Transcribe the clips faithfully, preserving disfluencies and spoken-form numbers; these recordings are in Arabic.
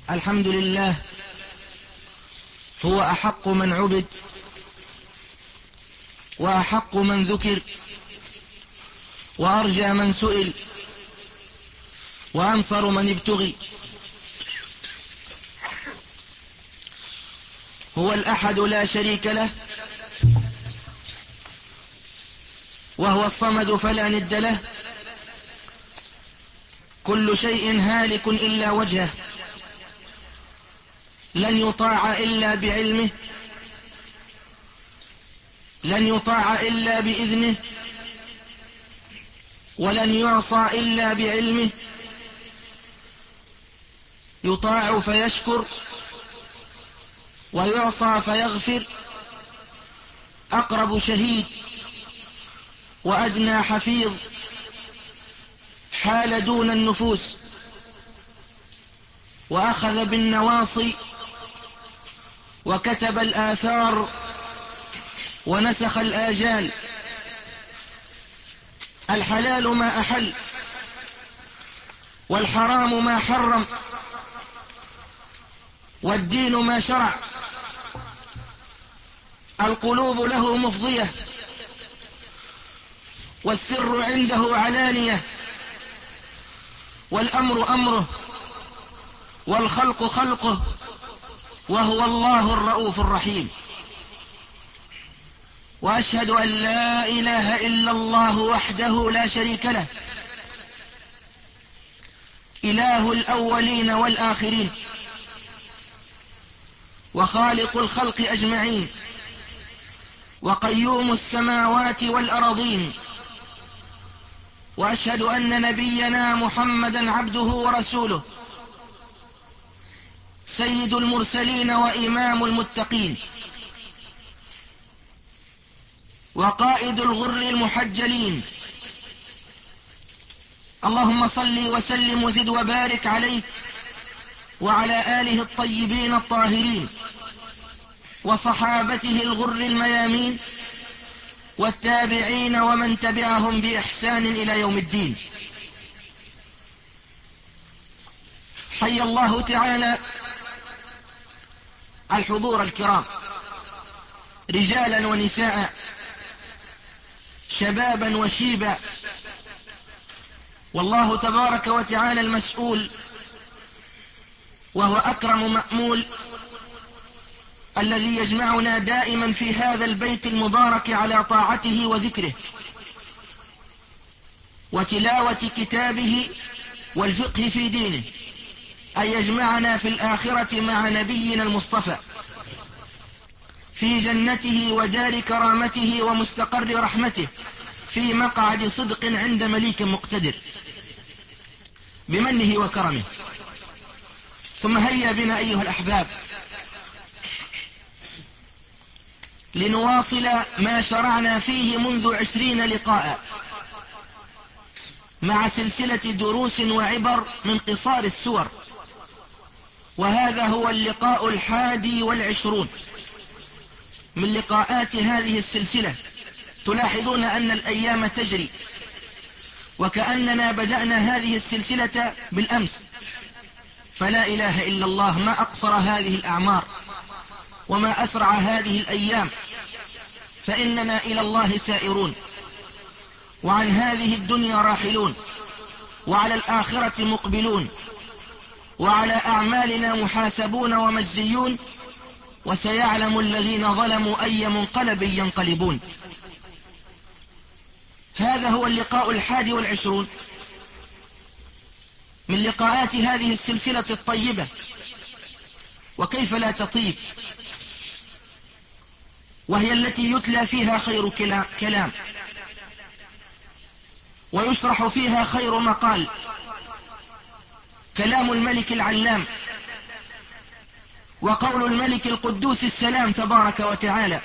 الحمد لله، هو أحق من عبد وأحق من ذكر وأرجى من سئل وأنصر من ابتغي. هو الأحد لا شريك له، وهو الصمد فلا ند له. كل شيء هالك إلا وجهه، لن يطاع إلا بعلمه، لن يطاع إلا بإذنه، ولن يعصى إلا بعلمه. يطاع فيشكر ويعصى فيغفر. أقرب شهيد وأدنى حفيظ، حال دون النفوس وأخذ بالنواصي وكتب الآثار ونسخ الآجال. الحلال ما أحل والحرام ما حرم والدين ما شرع. القلوب له مفضية والسر عنده علانية، والأمر أمره والخلق خلقه، وهو الله الرؤوف الرحيم. وأشهد أن لا إله إلا الله وحده لا شريك له، إله الأولين والآخرين وخالق الخلق أجمعين وقيوم السماوات والأرضين. وأشهد أن نبينا محمدا عبده ورسوله، سيد المرسلين وإمام المتقين وقائد الغر المحجلين. اللهم صل وسلم وزد وبارك عليه وعلى آله الطيبين الطاهرين وصحابته الغر الميامين والتابعين ومن تبعهم بإحسان إلى يوم الدين. حي الله تعالى الحضور الكرام، رجالا ونساء، شبابا وشيبا، والله تبارك وتعالى المسؤول، وهو أكرم مأمول، الذي يجمعنا دائما في هذا البيت المبارك على طاعته وذكره وتلاوة كتابه والفقه في دينه، أن يجمعنا في الآخرة مع نبينا المصطفى في جنته ودار كرامته ومستقر رحمته، في مقعد صدق عند مليك مقتدر بمنه وكرمه. ثم هيا بنا أيها الأحباب لنواصل ما شرعنا فيه منذ عشرين لقاء مع سلسلة دروس وعبر من قصار السور، وهذا هو اللقاء الحادي والعشرون من لقاءات هذه السلسلة. تلاحظون أن الأيام تجري وكأننا بدأنا هذه السلسلة بالأمس، فلا إله إلا الله، ما أقصر هذه الأعمار وما أسرع هذه الأيام، فإننا إلى الله سائرون وعن هذه الدنيا راحلون وعلى الآخرة مقبلون وعلى أعمالنا محاسبون ومجزيون، وسيعلم الذين ظلموا أي منقلب ينقلبون. هذا هو اللقاء الحادي والعشرون من لقاءات هذه السلسلة الطيبة، وكيف لا تطيب، وهي التي يتلى فيها خير كلام ويشرح فيها خير مقال، كلام الملك العلام وقول الملك القدوس السلام تبارك وتعالى.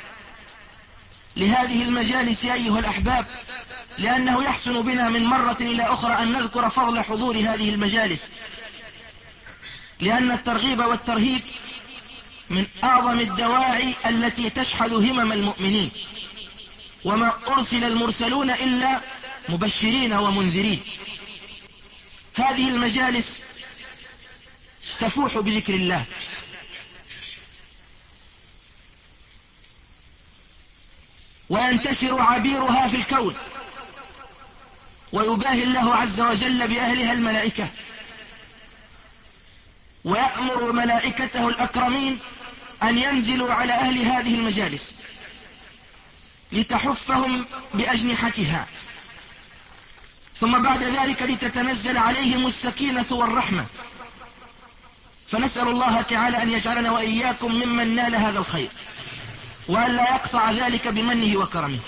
لهذه المجالس أيها الأحباب، لأنه يحسن بنا من مرة إلى أخرى أن نذكر فضل حضور هذه المجالس، لأن الترغيب والترهيب من أعظم الدواعي التي تشحذ همم المؤمنين، وما أرسل المرسلون إلا مبشرين ومنذرين. هذه المجالس تفوح بذكر الله. وينتشر عبيرها في الكون، ويباهي الله عز وجل بأهلها الملائكة، ويأمر ملائكته الأكرمين أن ينزلوا على أهل هذه المجالس لتحفهم بأجنحتها، ثم بعد ذلك لتتنزل عليهم السكينة والرحمة. فنسأل الله تعالى أن يجعلنا وإياكم ممن نال هذا الخير، وأن لا يقطع ذلك بمنه وكرمه.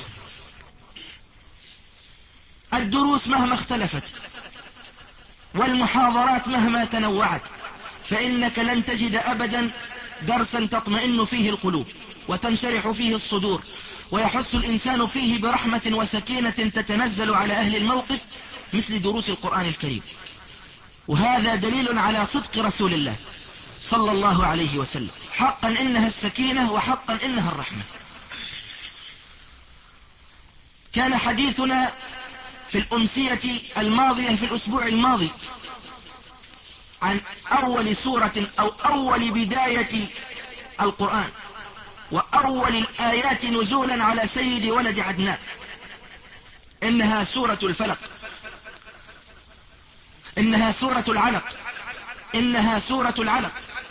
الدروس مهما اختلفت والمحاضرات مهما تنوعت، فإنك لن تجد أبدا درسا تطمئن فيه القلوب وتنشرح فيه الصدور ويحس الإنسان فيه برحمة وسكينة تتنزل على أهل الموقف مثل دروس القرآن الكريم. وهذا دليل على صدق رسول الله صلى الله عليه وسلم. حقا إنها السكينة، وحقا إنها الرحمة. كان حديثنا في الأمسية الماضية في الأسبوع الماضي عن أول سورة أو أول بداية القرآن، وأول الآيات نزولا على سيد ولد عدنان. إنها سورة الفلق، إنها سورة العلق، إنها سورة العلق.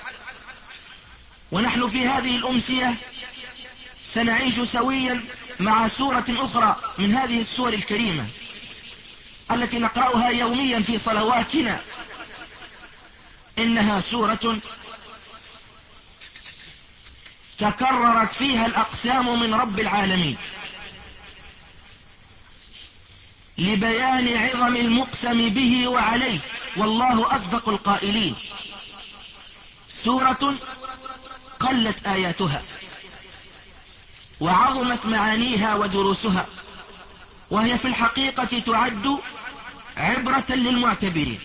ونحن في هذه الأمسية سنعيش سويا مع سورة أخرى من هذه السور الكريمة التي نقرأها يوميا في صلواتنا. إنها سورة تكررت فيها الأقسام من رب العالمين لبيان عظم المقسم به وعليه، والله أصدق القائلين. سورة قلت آياتها وعظمت معانيها ودروسها، وهي في الحقيقة تعد عبرة للمعتبرين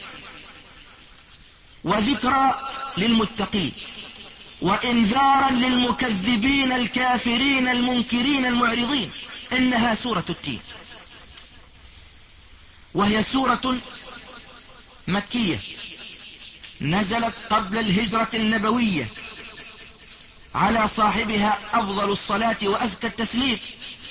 وذكرى للمتقين وإنذارا للمكذبين الكافرين المنكرين المعرضين. إنها سورة التين، وهي سورة مكية نزلت قبل الهجرة النبوية على صاحبها أفضل الصلاة وأزكى التسليم.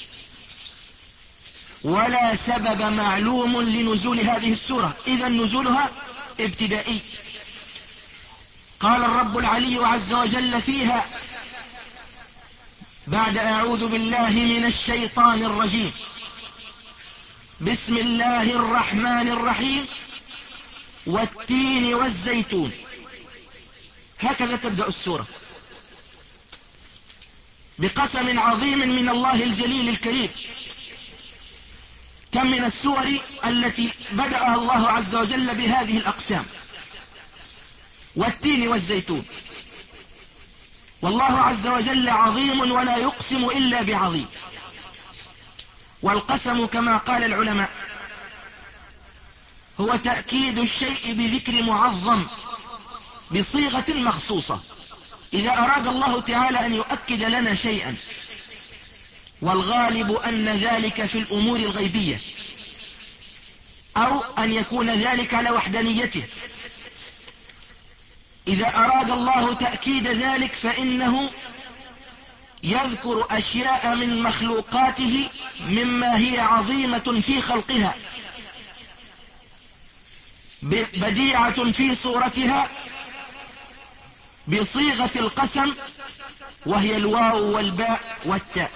ولا سبب معلوم لنزول هذه السورة، إذا نزولها ابتدائي. قال الرب العلي عز وجل فيها بعد أعوذ بالله من الشيطان الرجيم: بسم الله الرحمن الرحيم والتين والزيتون. هكذا تبدأ السورة بقسم عظيم من الله الجليل الكريم. كم من السور التي بدأها الله عز وجل بهذه الأقسام: والتين والزيتون. والله عز وجل عظيم ولا يقسم إلا بعظيم. والقسم كما قال العلماء هو تأكيد الشيء بذكر معظم بصيغة مخصوصة. إذا أراد الله تعالى أن يؤكد لنا شيئا، والغالب أن ذلك في الأمور الغيبية، أو أن يكون ذلك على وحدانيته، إذا أراد الله تأكيد ذلك فإنه يذكر أشياء من مخلوقاته مما هي عظيمة في خلقها بديعة في صورتها بصيغة القسم، وهي الواو والباء والتاء.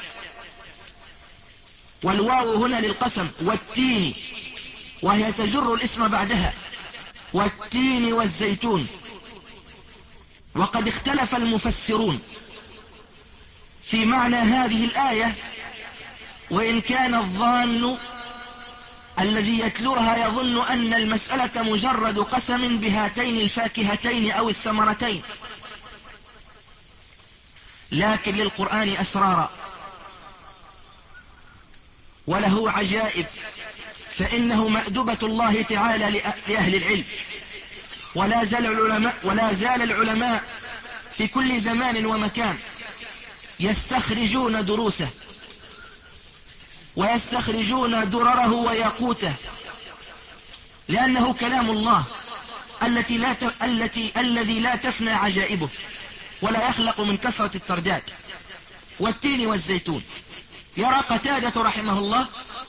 والواو هنا للقسم، والتين، وهي تجر الاسم بعدها، والتين والزيتون. وقد اختلف المفسرون في معنى هذه الآية، وإن كان الظان الذي يتلوها يظن أن المسألة مجرد قسم بهاتين الفاكهتين أو الثمرتين، لكن للقرآن أسرارا وله عجائب، فإنه مأدبة الله تعالى لأهل العلم. ولا زال العلماء, ولا زال العلماء في كل زمان ومكان يستخرجون دروسه ويستخرجون درره وياقوته، لأنه كلام الله التي لا ت... التي الذي لا تفنى عجائبه ولا يخلق من كثرة الترداد، والتين والزيتون. يرى قتادة رحمه الله،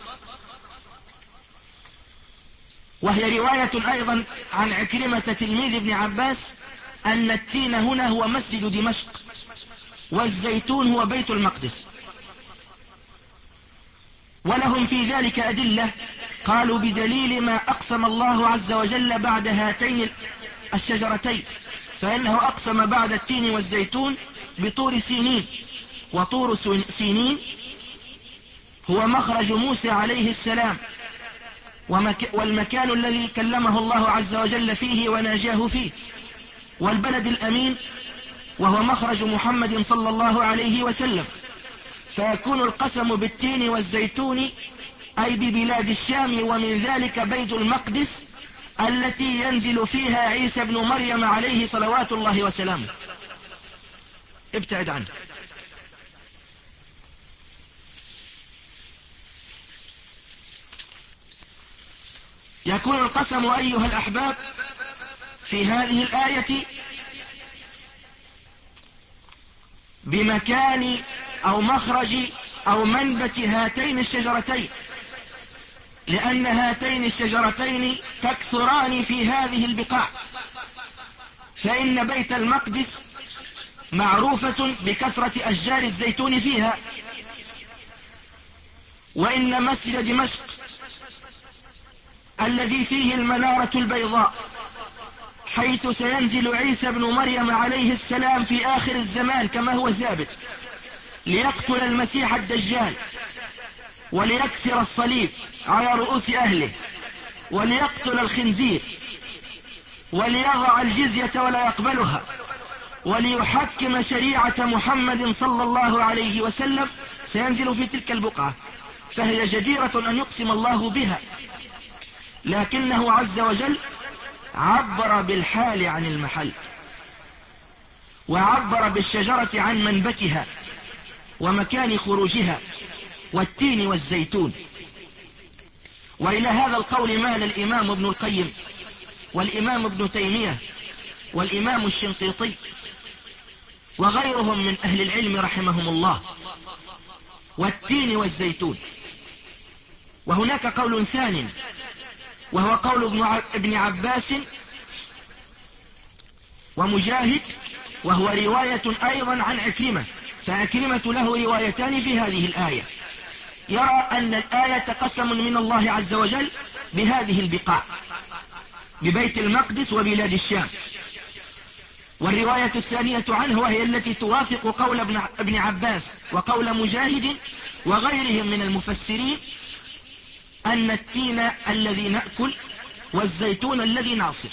وهي رواية أيضا عن عكرمة تلميذ ابن عباس، أن التين هنا هو مسجد دمشق، والزيتون هو بيت المقدس. ولهم في ذلك أدلة، قالوا بدليل ما أقسم الله عز وجل بعد هاتين الشجرتين، فإنه أقسم بعد التين والزيتون بطور سينين، وطور سينين هو مخرج موسى عليه السلام، والمكان الذي كلمه الله عز وجل فيه وناجاه فيه، والبلد الأمين وهو مخرج محمد صلى الله عليه وسلم. فيكون القسم بالتين والزيتون أي ببلاد الشام، ومن ذلك بيت المقدس التي ينزل فيها عيسى بن مريم عليه صلوات الله وسلامه. ابتعد عنه. يكون القسم أيها الأحباب في هذه الآية بمكان أو مخرج أو منبت هاتين الشجرتين، لأن هاتين الشجرتين تكثران في هذه البقاع، فإن بيت المقدس معروفة بكثرة أشجار الزيتون فيها، وإن مسجد دمشق الذي فيه المنارة البيضاء حيث سينزل عيسى بن مريم عليه السلام في آخر الزمان كما هو ثابت، ليقتل المسيح الدجال وليكسر الصليب على رؤوس أهله وليقتل الخنزير وليضع الجزية ولا يقبلها وليحكم شريعة محمد صلى الله عليه وسلم، سينزل في تلك البقعة، فهي جديرة أن يقسم الله بها، لكنه عز وجل عبر بالحال عن المحل، وعبر بالشجرة عن منبتها ومكان خروجها، والتين والزيتون. وإلى هذا القول مال الإمام ابن القيم والإمام ابن تيمية والإمام الشنقيطي وغيرهم من أهل العلم رحمهم الله، والتين والزيتون. وهناك قول ثاني، وهو قول ابن عباس ومجاهد، وهو رواية أيضا عن عكرمة، فعكرمة له روايتان في هذه الآية. يرى أن الآية قسم من الله عز وجل بهذه البقاع، ببيت المقدس وبلاد الشام. والرواية الثانية عنه وهي التي توافق قول ابن عباس وقول مجاهد وغيرهم من المفسرين، أن التين الذي نأكل والزيتون الذي نعصر.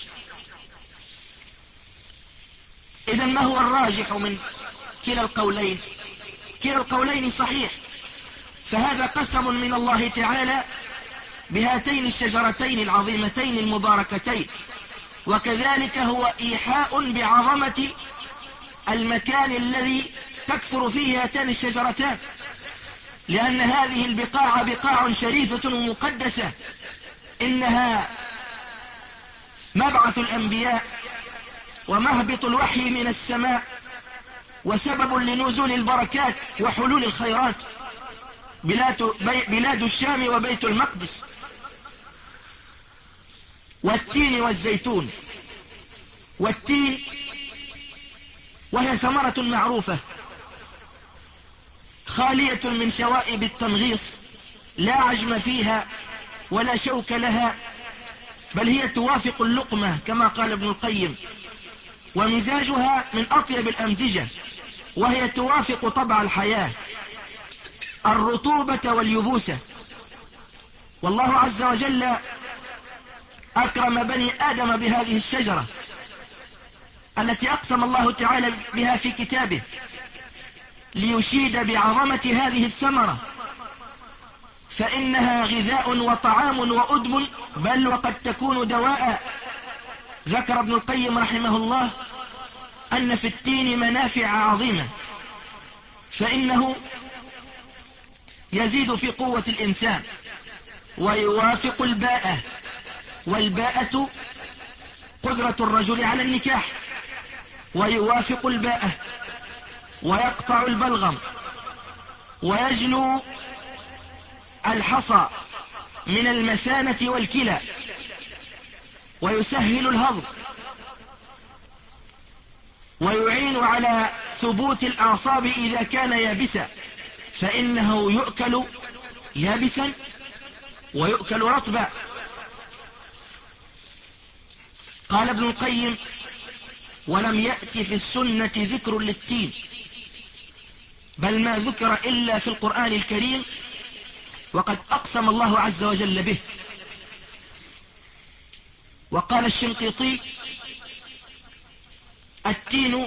إذن ما هو الراجح من كلا القولين؟ كلا القولين صحيح، فهذا قسم من الله تعالى بهاتين الشجرتين العظيمتين المباركتين، وكذلك هو إيحاء بعظمة المكان الذي تكثر فيه هاتان الشجرتان، لأن هذه البقاع بقاع شريفة ومقدسة، إنها مبعث الأنبياء ومهبط الوحي من السماء وسبب لنزول البركات وحلول الخيرات، بلاد, بلاد الشام وبيت المقدس. والتين والزيتون، والتين وهي ثمرة معروفة خالية من شوائب التنغيص، لا عجم فيها ولا شوك لها، بل هي توافق اللقمة كما قال ابن القيم، ومزاجها من أطيب الأمزجة، وهي توافق طبع الحياة، الرطوبة واليبوسة. والله عز وجل أكرم بني آدم بهذه الشجرة التي أقسم الله تعالى بها في كتابه، ليشيد بعظمة هذه الثمرة، فإنها غذاء وطعام وأدم، بل وقد تكون دواء. ذكر ابن القيم رحمه الله أن في التين منافع عظيمة، فإنه يزيد في قوة الإنسان ويوافق الباءة، والباءة قدرة الرجل على النكاح، ويوافق الباءة، ويقطع البلغم، ويجلو الحصى من المثانة والكلى، ويسهل الهضم، ويعين على ثبوت الأعصاب إذا كان يابسا، فإنه يؤكل يابسا ويؤكل رطبا. قال ابن القيم: ولم يأتي في السنة ذكر للتين، بل ما ذكر إلا في القرآن الكريم، وقد أقسم الله عز وجل به. وقال الشنقيطي: التين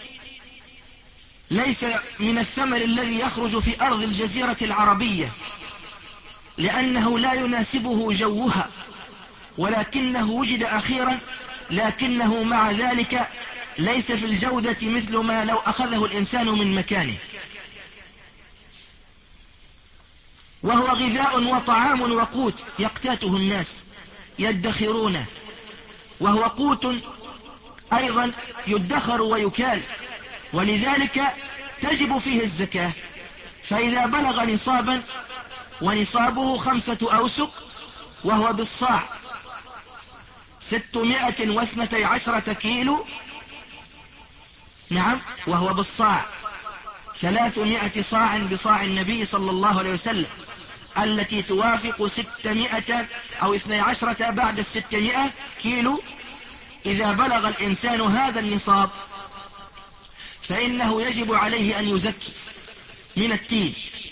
ليس من الثمر الذي يخرج في أرض الجزيرة العربية، لأنه لا يناسبه جوها، ولكنه وجد أخيرا، لكنه مع ذلك ليس في الجودة مثل ما لو أخذه الإنسان من مكانه، وهو غذاء وطعام وقوت يقتاته الناس يدخرونه، وهو قوت أيضا يدخر ويكال، ولذلك تجب فيه الزكاة. فإذا بلغ نصابا، ونصابه خمسة أوسق، وهو بالصاع ستمائة واثنتي عشرة كيلو، نعم، وهو بالصاع ثلاثمائة صاع بصاع النبي صلى الله عليه وسلم، التي توافق ستمائة أو اثني عشرة بعد الستمائة كيلو. إذا بلغ الإنسان هذا النصاب فإنه يجب عليه أن يزكي من التين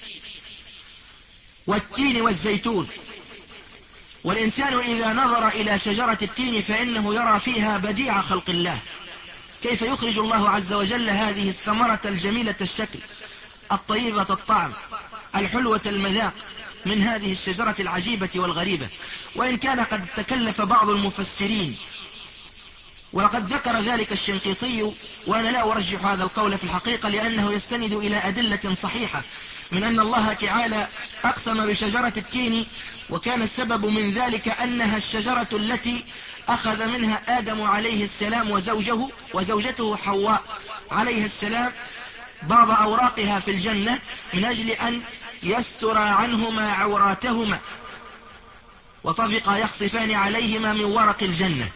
والتين والزيتون. والإنسان إذا نظر إلى شجرة التين فإنه يرى فيها بديع خلق الله، كيف يخرج الله عز وجل هذه الثمرة الجميلة الشكل، الطيبة الطعم، الحلوة المذاق، من هذه الشجرة العجيبة والغريبة. وإن كان قد تكلف بعض المفسرين، وقد ذكر ذلك الشنقيطي، وأنا لا أرجح هذا القول في الحقيقة، لأنه يستند إلى أدلة صحيحة من أن الله تعالى أقسم بشجرة التين، وكان السبب من ذلك أنها الشجرة التي أخذ منها آدم عليه السلام وزوجه وزوجته حواء عليه السلام بعض أوراقها في الجنة، من أجل أن يستر عنهما عوراتهما، وطفقا يخصفان عليهما من ورق الجنة.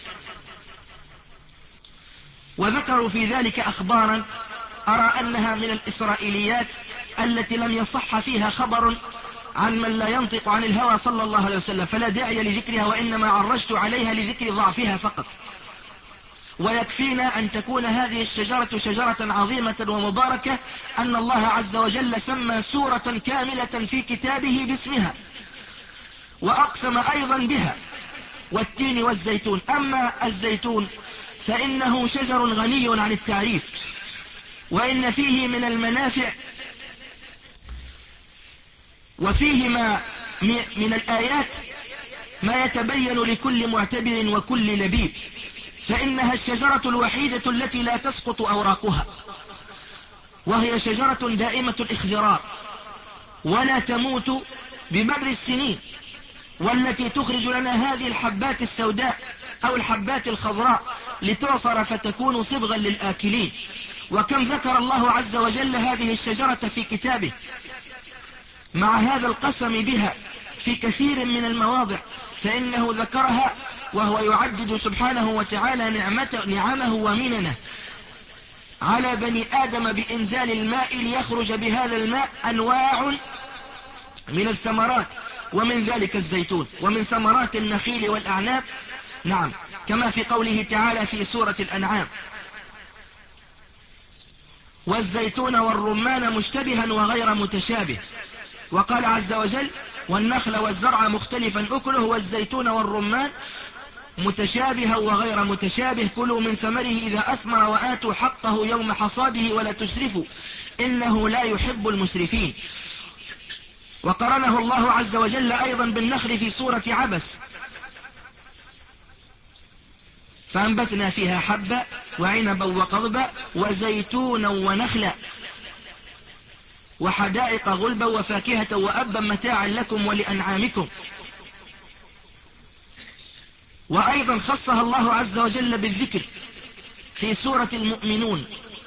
وذكروا في ذلك أخبارا أرى أنها من الإسرائيليات التي لم يصح فيها خبر عن من لا ينطق عن الهوى صلى الله عليه وسلم، فلا داعي لذكرها، وإنما عرجت عليها لذكر ضعفها فقط. ويكفينا أن تكون هذه الشجرة شجرة عظيمة ومباركة، أن الله عز وجل سمى سورة كاملة في كتابه باسمها، وأقسم أيضا بها، والتين والزيتون. أما الزيتون فإنه شجر غني عن التعريف، وإن فيه من المنافع، وفيه ما من الآيات ما يتبين لكل معتبر وكل لبيب. فإنها الشجرة الوحيدة التي لا تسقط أوراقها، وهي شجرة دائمة الإخضرار ولا تموت بمر السنين، والتي تخرج لنا هذه الحبات السوداء أو الحبات الخضراء لتعصر فتكون صبغا للآكلين. وكم ذكر الله عز وجل هذه الشجرة في كتابه مع هذا القسم بها في كثير من المواضع، فإنه ذكرها وهو يعدد سبحانه وتعالى نعمته نعمه ومننه على بني آدم بإنزال الماء ليخرج بهذا الماء أنواع من الثمرات، ومن ذلك الزيتون، ومن ثمرات النخيل والأعناب، نعم، كما في قوله تعالى في سورة الأنعام: والزيتون والرمان مشتبها وغير متشابه. وقال عز وجل: والنخل والزرع مختلفا أكله والزيتون والرمان متشابها وغير متشابه، كلوا من ثمره إذا أثمر وآتوا حقه يوم حصاده ولا تسرفوا إنه لا يحب المسرفين. وقرنه الله عز وجل أيضا بالنخل في سورة عبس: فأنبتنا فيها حبا وعنبا وقضبا وزيتونا ونخلا وحدائق غلبا وفاكهة وأبا متاعا لكم ولأنعامكم. وأيضا خصها الله عز وجل بالذكر في سورة المؤمنون،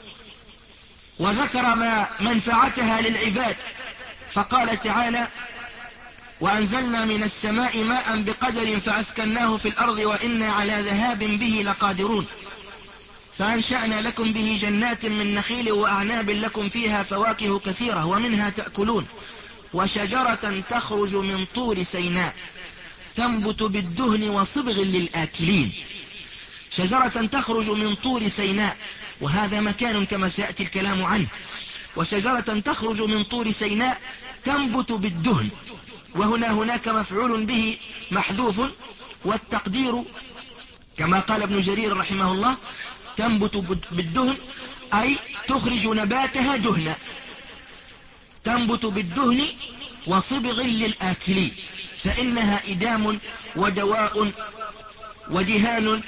وذكر ما منفعتها للعباد، فقال تعالى: وأنزلنا من السماء ماء بقدر فأسكناه في الأرض وإنا على ذهاب به لقادرون فأنشأنا لكم به جنات من نخيل وأعناب لكم فيها فواكه كثيرة ومنها تأكلون وشجرة تخرج من طور سيناء تنبت بالدهن وصبغ للآكلين. شجرة تخرج من طور سيناء، وهذا مكان كما سيأتي الكلام عنه. وشجرة تخرج من طور سيناء تنبت بالدهن، وهنا هناك مفعول به محذوف، والتقدير كما قال ابن جرير رحمه الله: تنبت بالدهن أي تخرج نباتها دهنا، تنبت بالدهن وصبغ للآكلين، فإنها إدام ودواء ودهان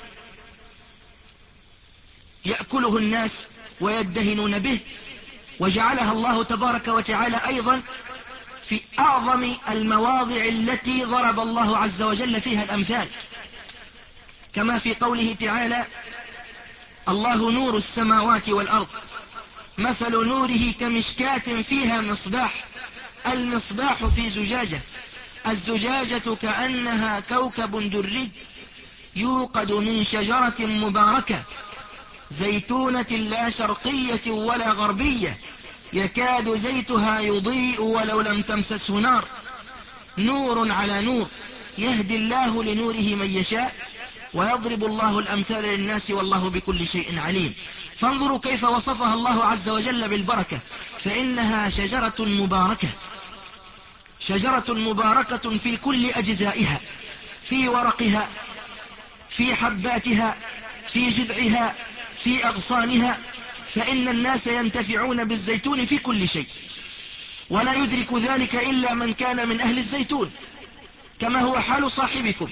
يأكله الناس ويدهنون به. وجعلها الله تبارك وتعالى أيضا في أعظم المواضع التي ضرب الله عز وجل فيها الأمثال، كما في قوله تعالى: الله نور السماوات والأرض مثل نوره كمشكاة فيها مصباح، المصباح في زجاجة، الزجاجة كأنها كوكب دري يوقد من شجرة مباركة زيتونة لا شرقية ولا غربية يكاد زيتها يضيء ولو لم تمسسه نار نور على نور يهدي الله لنوره من يشاء ويضرب الله الأمثال للناس والله بكل شيء عليم. فانظروا كيف وصفها الله عز وجل بالبركة، فإنها شجرة مباركة، شجرة مباركة في كل أجزائها، في ورقها، في حباتها، في جذعها، في أغصانها، فإن الناس ينتفعون بالزيتون في كل شيء، ولا يدرك ذلك إلا من كان من أهل الزيتون، كما هو حال صاحبكم.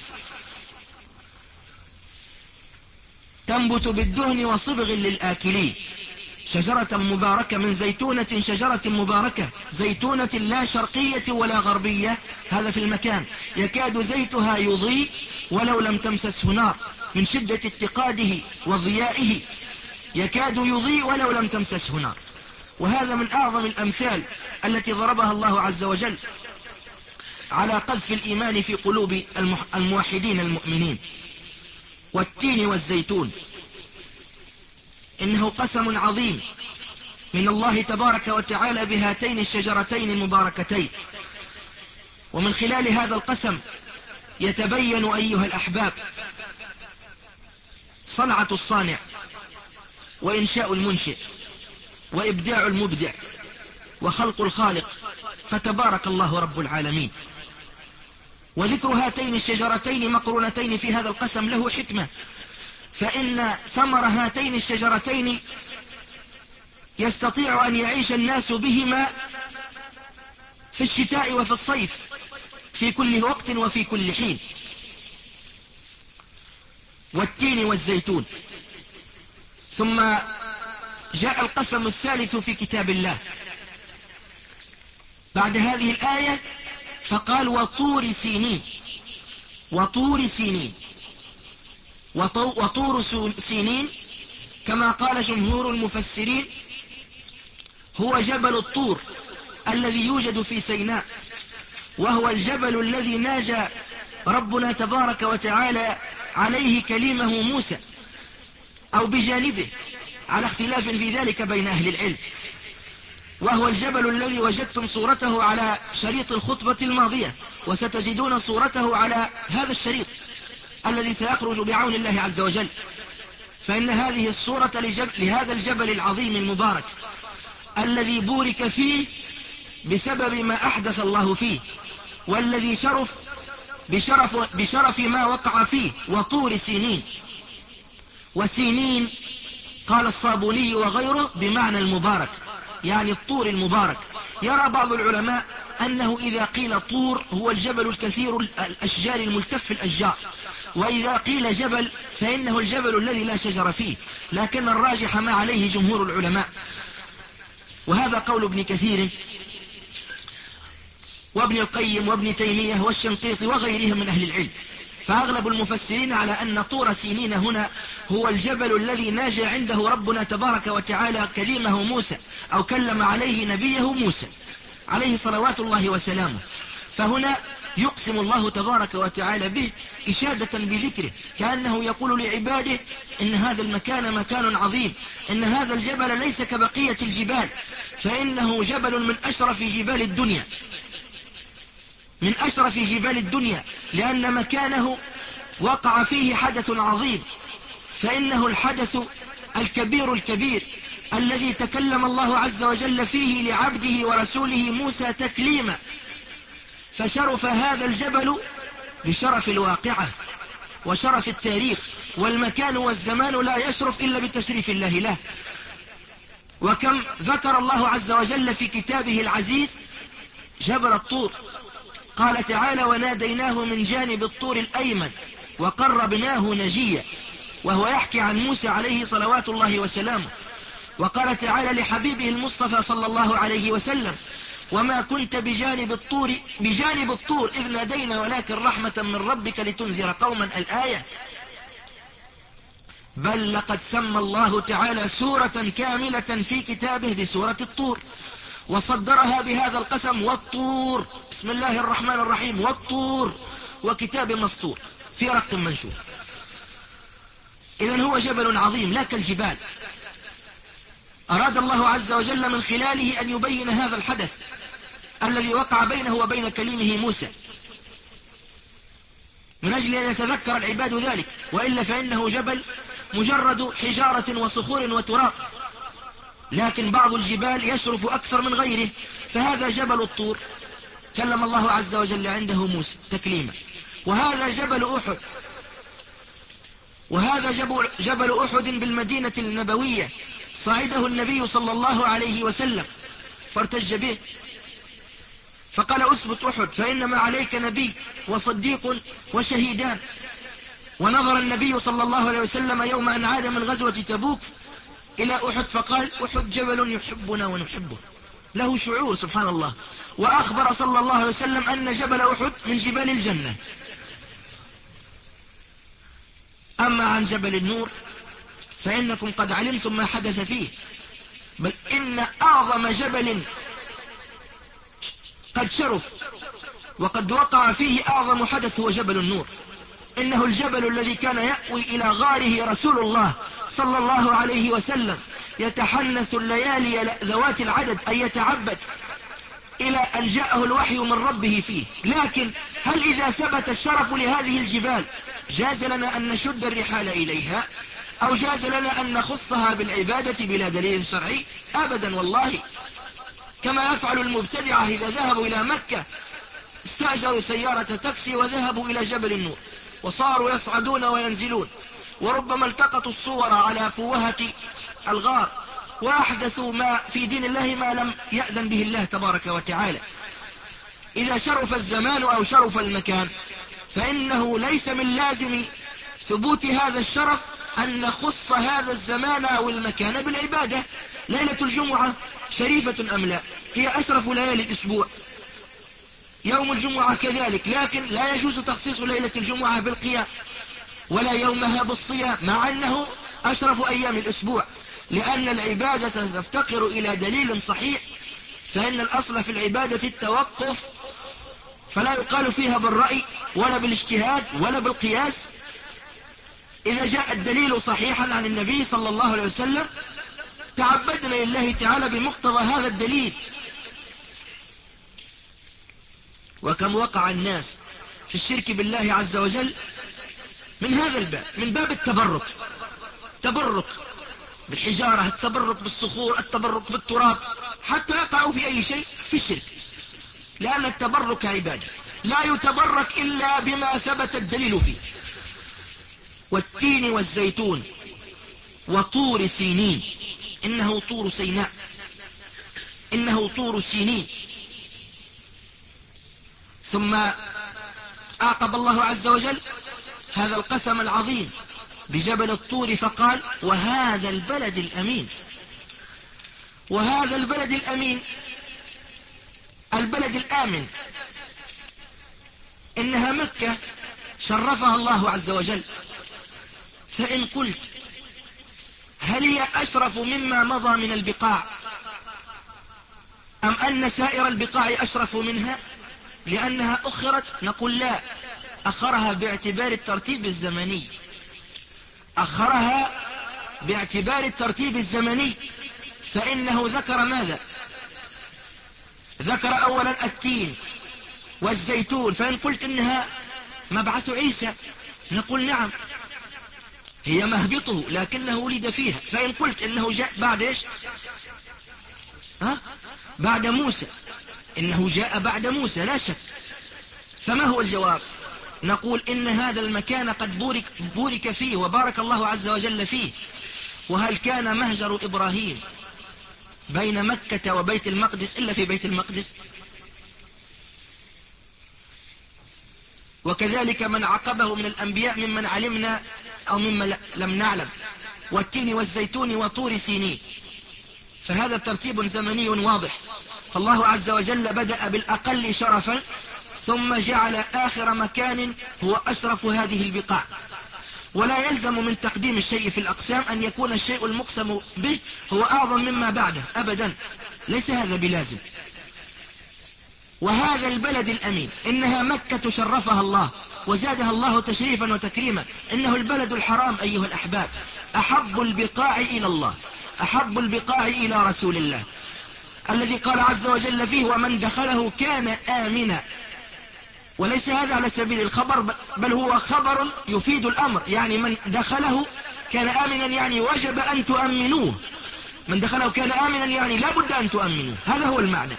تنبت بالدهن وصبغ للآكلين، شجرة مباركة من زيتونة، شجرة مباركة زيتونة لا شرقية ولا غربية، هذا في المكان، يكاد زيتها يضيء ولو لم تمسسه نار، من شدة اتقاده وضيائه يكاد يضيء ولو لم تمسسه نار. وهذا من أعظم الأمثال التي ضربها الله عز وجل على قذف الإيمان في قلوب الموحدين المؤمنين. والتين والزيتون إنه قسم عظيم من الله تبارك وتعالى بهاتين الشجرتين المباركتين، ومن خلال هذا القسم يتبين أيها الأحباب صنعة الصانع وإنشاء المنشئ وإبداع المبدع وخلق الخالق، فتبارك الله رب العالمين. وذكر هاتين الشجرتين مقرونتين في هذا القسم له حكمة، فإن ثمر هاتين الشجرتين يستطيع أن يعيش الناس بهما في الشتاء وفي الصيف، في كل وقت وفي كل حين. والتين والزيتون. ثم جاء القسم الثالث في كتاب الله بعد هذه الآية، فقال: وطور سينين. وطور سينين، وطور سينين كما قال جمهور المفسرين هو جبل الطور الذي يوجد في سيناء، وهو الجبل الذي ناجى ربنا تبارك وتعالى عليه كليمه موسى، أو بجانبه على اختلاف في ذلك بين أهل العلم، وهو الجبل الذي وجدتم صورته على شريط الخطبة الماضية، وستجدون صورته على هذا الشريط الذي سيخرج بعون الله عز وجل. فإن هذه الصورة لهذا الجبل العظيم المبارك الذي بورك فيه بسبب ما أحدث الله فيه، والذي شرف بشرف, بشرف ما وقع فيه، وطور سينين. وسينين قال الصابوني وغيره بمعنى المبارك، يعني الطور المبارك. يرى بعض العلماء أنه إذا قيل طور هو الجبل الكثير الأشجار الملتف الأشجار، وإذا قيل جبل فإنه الجبل الذي لا شجر فيه، لكن الراجح ما عليه جمهور العلماء، وهذا قول ابن كثير وابن القيم وابن تيمية والشنقيطي وغيرهم من أهل العلم. فأغلب المفسرين على أن طور سينين هنا هو الجبل الذي ناجى عنده ربنا تبارك وتعالى كليمه موسى، أو كلم عليه نبيه موسى عليه صلوات الله وسلامه. فهنا يقسم الله تبارك وتعالى به إشادة بذكره، كأنه يقول لعباده إن هذا المكان مكان عظيم، إن هذا الجبل ليس كبقية الجبال، فإنه جبل من أشرف جبال الدنيا، من أشرف جبال الدنيا، لأن مكانه وقع فيه حدث عظيم، فإنه الحدث الكبير الكبير الذي تكلم الله عز وجل فيه لعبده ورسوله موسى تكليما، فشرف هذا الجبل بشرف الواقعة وشرف التاريخ، والمكان والزمان لا يشرف إلا بتشريف الله له. وكم ذكر الله عز وجل في كتابه العزيز جبل الطور، قال تعالى: وناديناه من جانب الطور الأيمن وقربناه نجيا، وهو يحكي عن موسى عليه صلوات الله وسلامه. وقال تعالى لحبيبه المصطفى صلى الله عليه وسلم: وما كنت بجانب الطور بجانب الطور إذ نادينا ولكن رحمة من ربك لتنذر قوما. الآية. بل لقد سمى الله تعالى سورة كاملة في كتابه بسورة الطور، وصدرها بهذا القسم: والطور، بسم الله الرحمن الرحيم، والطور وكتاب مسطور في رق منشور. إذن هو جبل عظيم لا كالجبال. أراد الله عز وجل من خلاله أن يبين هذا الحدث الذي وقع بينه وبين كليمه موسى، من أجل أن يتذكر العباد ذلك، وإلا فإنه جبل مجرد حجارة وصخور وتراب، لكن بعض الجبال يشرف أكثر من غيره، فهذا جبل الطور كلم الله عز وجل عنده موسى تكليما. وهذا جبل أحد، وهذا جبل, جبل أحد بالمدينة النبوية، صعده النبي صلى الله عليه وسلم فارتج به، فقال: أثبت أحد فإنما عليك نبي وصديق وشهيدان. ونظر النبي صلى الله عليه وسلم يوم أن عاد من غزوة تبوك إلى أحد فقال: أحد جبل يحبنا ونحبه، له شعور سبحان الله. وأخبر صلى الله عليه وسلم أن جبل أحد من جبال الجنة. أما عن جبل النور فإنكم قد علمتم ما حدث فيه، بل إن أعظم جبل قد شرف وقد وقع فيه أعظم حدث هو جبل النور. إنه الجبل الذي كان يأوي إلى غاره رسول الله صلى الله عليه وسلم، يتحنث الليالي ذوات العدد أن يتعبد إلى أن جاءه الوحي من ربه فيه. لكن هل إذا ثبت الشرف لهذه الجبال جاز لنا أن نشد الرحال إليها، أو جاز لنا أن نخصها بالعبادة بلا دليل شرعي؟ أبدا والله. كما يفعل المبتدعة إذا ذهبوا إلى مكة استأجروا سيارة تاكسي وذهبوا إلى جبل النور وصاروا يصعدون وينزلون، وربما التقطوا الصور على فوهة الغار وأحدثوا ما في دين الله ما لم يأذن به الله تبارك وتعالى. إذا شرف الزمان أو شرف المكان فإنه ليس من لازم ثبوت هذا الشرف أن نخص هذا الزمان أو المكان بالعبادة. ليلة الجمعة شريفة أم لا؟ هي أشرف ليالي الأسبوع، يوم الجمعة كذلك، لكن لا يجوز تخصيص ليلة الجمعة بالقيام ولا يومها بالصيام، مع أنه أشرف أيام الأسبوع، لأن العبادة تفتقر إلى دليل صحيح، فإن الأصل في العبادة التوقف، فلا يقال فيها بالرأي ولا بالاجتهاد ولا بالقياس. إذا جاء الدليل صحيحا عن النبي صلى الله عليه وسلم تعبدنا لله تعالى بمقتضى هذا الدليل. وكم وقع الناس في الشرك بالله عز وجل من هذا الباب، من باب التبرك، تبرك بالحجارة، التبرك بالصخور، التبرك بالتراب، حتى يقعوا في أي شيء في الشرك، لأن التبرك عبادة لا يتبرك إلا بما ثبت الدليل فيه. والتين والزيتون وطور سينين، إنه طور سيناء، إنه طور سينين. ثم أعقب الله عز وجل هذا القسم العظيم بجبل الطور فقال: وهذا البلد الأمين. وهذا البلد الأمين، البلد الآمن، إنها مكة شرفها الله عز وجل. فإن قلت هل هي أشرف مما مضى من البقاع أم أن سائر البقاع أشرف منها لأنها أخرت؟ نقول لا، أخرها باعتبار الترتيب الزمني، أخرها باعتبار الترتيب الزمني. فإنه ذكر ماذا؟ ذكر أولا التين والزيتون. فإن قلت إنها مبعث عيسى نقول نعم، هي مهبطه لكنه ولد فيها. فإن قلت إنه جاء بعد إيش؟ ها؟ بعد موسى، إنه جاء بعد موسى لا شك. فما هو الجواب؟ نقول إن هذا المكان قد بورك, بورك فيه وبارك الله عز وجل فيه. وهل كان مهجر إبراهيم بين مكة وبيت المقدس إلا في بيت المقدس؟ وكذلك من عقبه من الأنبياء ممن علمنا أو ممن لم نعلم، والتين والزيتون وطور سينين. فهذا ترتيب زمني واضح. فالله عز وجل بدأ بالأقل شرفا ثم جعل آخر مكان هو أشرف هذه البقاع. ولا يلزم من تقديم الشيء في الأقسام أن يكون الشيء المقسم به هو أعظم مما بعده أبدا، ليس هذا بلازم. وهذا البلد الأمين إنها مكة شرفها الله وزادها الله تشريفا وتكريما. إنه البلد الحرام أيها الأحباب، أحب البقاع إلى الله، أحب البقاع إلى رسول الله، الذي قال عز وجل فيه ومن دخله كان آمنا. وليس هذا على سبيل الخبر، بل هو خبر يفيد الأمر. يعني من دخله كان آمنا يعني وجب أن تؤمنوه، من دخله كان آمنا يعني لا بد أن تؤمنوه، هذا هو المعنى.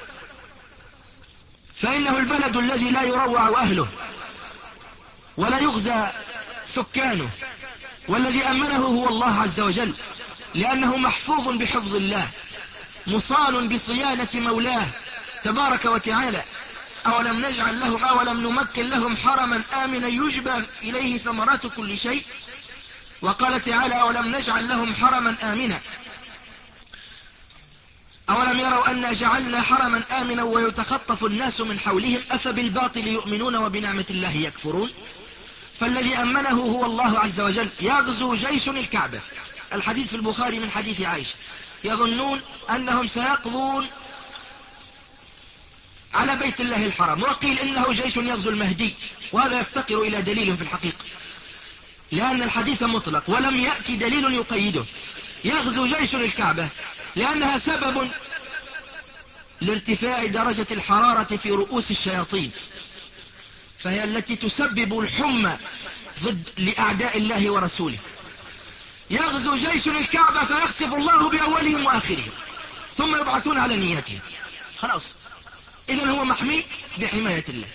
فإنه البلد الذي لا يروع أهله ولا يغزى سكانه، والذي أمنه هو الله عز وجل، لأنه محفوظ بحفظ الله، مصان بصيانة مولاه تبارك وتعالى. أولم نجعل لهم أولم نمكن لهم حرما آمنا يجبى إليه ثمرات كل شيء. وقال تعالى أولم نجعل لهم حرما آمنا أولم يروا أن جعلنا حرما آمنا ويتخطف الناس من حولهم أفبالباطل يؤمنون وبنعمة الله يكفرون. فالذي أمنه هو الله عز وجل. يغزو جيش الكعبة، الحديث في البخاري من حديث عائشة، يظنون أنهم سيقضون على بيت الله الحرام، وقيل إنه جيش يغزو المهدي، وهذا يفتقر إلى دليل في الحقيقة، لأن الحديث مطلق ولم يأتي دليل يقيده. يغزو جيش الكعبة لأنها سبب لارتفاع درجة الحرارة في رؤوس الشياطين، فهي التي تسبب الحمى ضد لأعداء الله ورسوله. يغزو جيش الكعبة فيخسف الله بأولهم وآخرهم ثم يبعثون على نياتهم، خلاص. إذن هو محمي بحماية الله.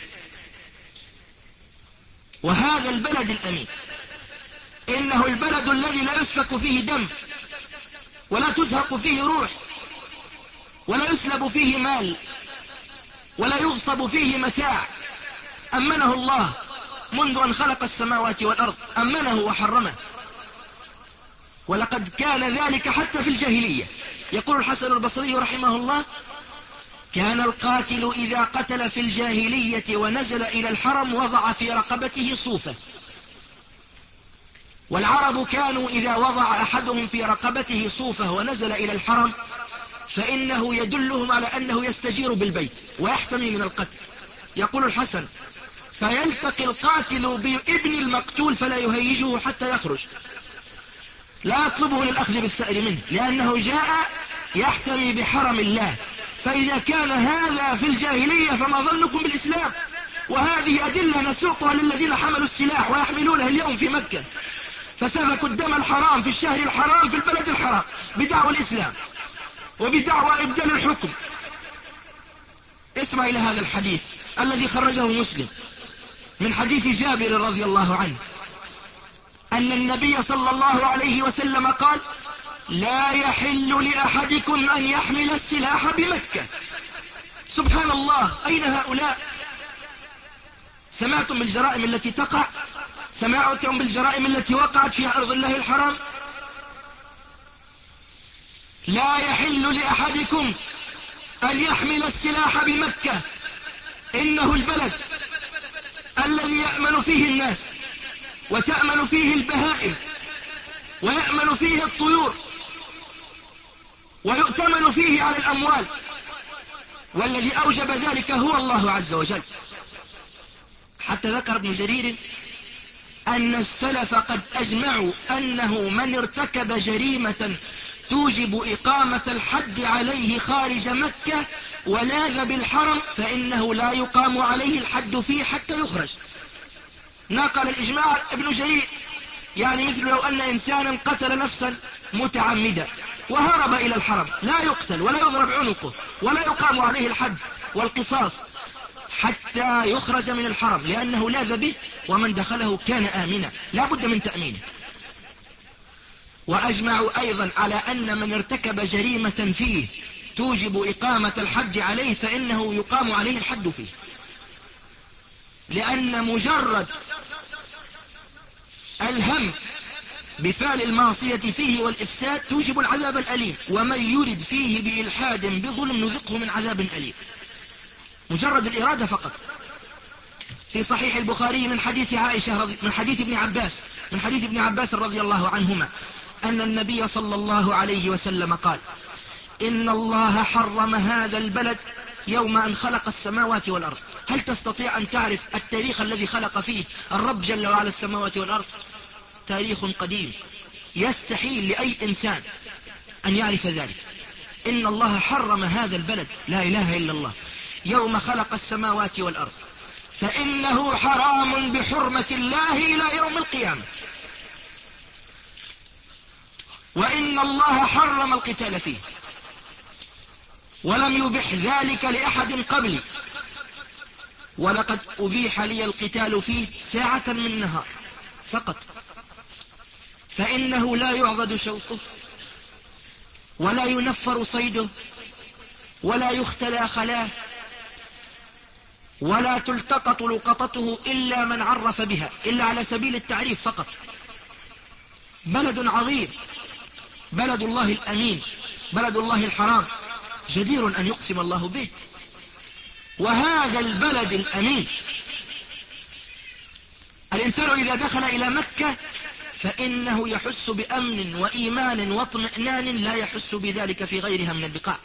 وهذا البلد الأمين إنه البلد الذي لا يسفك فيه دم ولا تزهق فيه روح ولا يسلب فيه مال ولا يغصب فيه متاع. أمنه الله منذ أن خلق السماوات والأرض، أمنه وحرمه. ولقد كان ذلك حتى في الجاهلية. يقول الحسن البصري رحمه الله كان القاتل إذا قتل في الجاهلية ونزل إلى الحرم وضع في رقبته صوفة. والعرب كانوا إذا وضع أحدهم في رقبته صوفة ونزل إلى الحرم فإنه يدلهم على أنه يستجير بالبيت ويحتمي من القتل. يقول الحسن فيلتقي القاتل بابن المقتول فلا يهيجه حتى يخرج، لا يطلبه للأخذ بالسائر منه، لأنه جاء يحتمي بحرم الله. فإذا كان هذا في الجاهلية فما ظنكم بالإسلام؟ وهذه أدلة نسوقها للذين حملوا السلاح ويحملونه اليوم في مكة، فسفكوا الدم الحرام في الشهر الحرام في البلد الحرام بدعوى الإسلام وبدعوى إبدال الحكم. اسمع إلى هذا الحديث الذي خرجه مسلم من حديث جابر رضي الله عنه أن النبي صلى الله عليه وسلم قال لا يحل لأحدكم أن يحمل السلاح بمكة. سبحان الله، أين هؤلاء؟ سمعتم بالجرائم التي تقع؟ سمعتم بالجرائم التي وقعت في أرض الله الحرام؟ لا يحل لأحدكم أن يحمل السلاح بمكة، إنه البلد الذي يأمن فيه الناس وتأمن فيه البهائم ويأمن فيه الطيور ويؤتمن فيه على الأموال، والذي أوجب ذلك هو الله عز وجل. حتى ذكر ابن جرير أن السلف قد أجمعوا أنه من ارتكب جريمة توجب إقامة الحد عليه خارج مكة ولاذ بالحرم فإنه لا يقام عليه الحد فيه حتى يخرج. نقل الإجماع ابن جرير، يعني مثل لو أن إنسانا قتل نفسا متعمدا وهرب إلى الحرم لا يقتل ولا يضرب عنقه ولا يقام عليه الحد والقصاص حتى يخرج من الحرم، لأنه لاذ به ومن دخله كان آمنا لا بد من تأمينه. وأجمعوا أيضا على أن من ارتكب جريمة فيه توجب إقامة الحد عليه فإنه يقام عليه الحد فيه، لأن مجرد الهم بفعل المعصية فيه والإفساد توجب العذاب الأليم، ومن يرد فيه بإلحاد بظلم نذقه من عذاب أليم. مجرد الإرادة فقط. في صحيح البخاري من حديث عائشة رضي من حديث ابن عباس من حديث ابن عباس رضي الله عنهما أن النبي صلى الله عليه وسلم قال: إن الله حرم هذا البلد يوم أن خلق السماوات والأرض. هل تستطيع أن تعرف التاريخ الذي خلق فيه الرب جل وعلا السماوات والأرض؟ تاريخ قديم، يستحيل لأي إنسان أن يعرف ذلك. إن الله حرم هذا البلد، لا إله إلا الله، يوم خلق السماوات والأرض، فإنه حرام بحرمة الله إلى يوم القيامة. وإن الله حرم القتال فيه ولم يبح ذلك لأحد قبلي، ولقد أبيح لي القتال فيه ساعة من نهار فقط، فإنه لا يعضد شوطه ولا ينفر صيده ولا يختلى خلاه ولا تلتقط لقطته إلا من عرف بها، إلا على سبيل التعريف فقط. بلد عظيم، بلد الله الأمين، بلد الله الحرام، جدير أن يقسم الله به. وهذا البلد الأمين الإنسان إذا دخل إلى مكة فإنه يحس بأمن وإيمان واطمئنان لا يحس بذلك في غيرها من البقاع.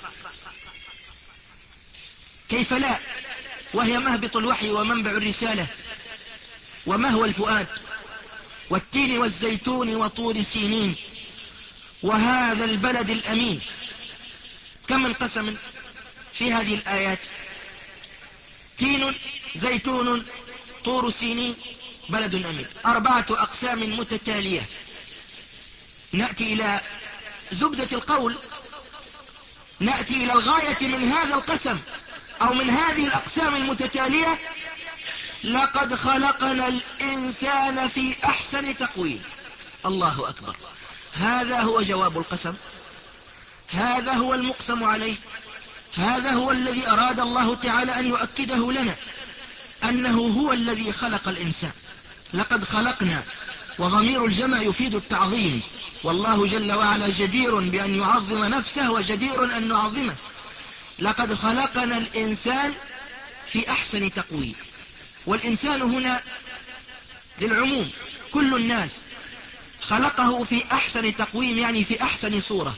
كيف لا، وهي مهبط الوحي ومنبع الرسالة ومهوى الفؤاد، والتين والزيتون وطور سينين، وهذا البلد الأمين. كم من قسم في هذه الآيات؟ تين، زيتون، طور سينين، بلد أمين. أربعة أقسام متتالية. نأتي إلى زبدة القول، نأتي إلى الغاية من هذا القسم أو من هذه الأقسام المتتالية. لقد خلقنا الإنسان في أحسن تقويم. الله أكبر. هذا هو جواب القسم، هذا هو المقسم عليه، هذا هو الذي أراد الله تعالى أن يؤكده لنا، أنه هو الذي خلق الإنسان. لقد خلقنا، وضمير الجمع يفيد التعظيم، والله جل وعلا جدير بأن يعظم نفسه وجدير أن نعظمه. لقد خلقنا الإنسان في أحسن تقويم، والإنسان هنا للعموم، كل الناس خلقه في أحسن تقويم، يعني في أحسن صورة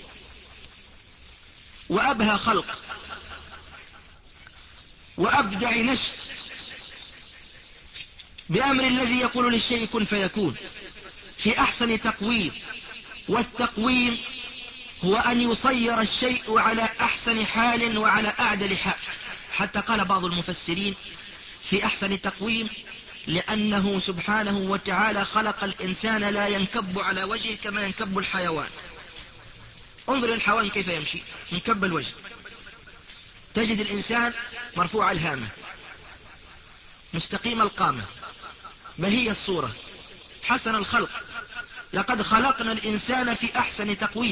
وأبهى خلق وأبدع نشء، بأمر الذي يقول للشيء كن فيكون، في أحسن تقويم. والتقويم هو أن يصير الشيء على أحسن حال وعلى أعدل حال. حتى قال بعض المفسرين في أحسن تقويم لأنه سبحانه وتعالى خلق الإنسان لا ينكب على وجهه كما ينكب الحيوان. انظر الحيوان كيف يمشي، منكب الوجه. تجد الإنسان مرفوع الهامة، مستقيم القامة، بهي الصورة، حسن الخلق. لقد خلقنا الإنسان في أحسن تقويم.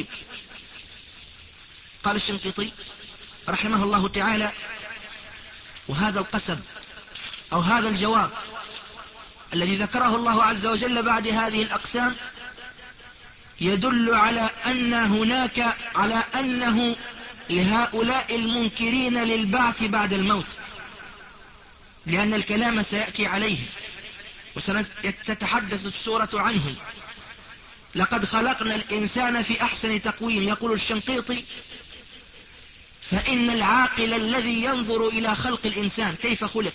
قال الشنقيطي رحمه الله تعالى: وهذا القسم أو هذا الجواب الذي ذكره الله عز وجل بعد هذه الأقسام يدل على أن هناك على أنه لهؤلاء المنكرين للبعث بعد الموت لأن الكلام سيأتي عليه وستتحدث السورة عنهم. لقد خلقنا الإنسان في أحسن تقويم. يقول الشنقيطي: فإن العاقل الذي ينظر إلى خلق الإنسان كيف خلق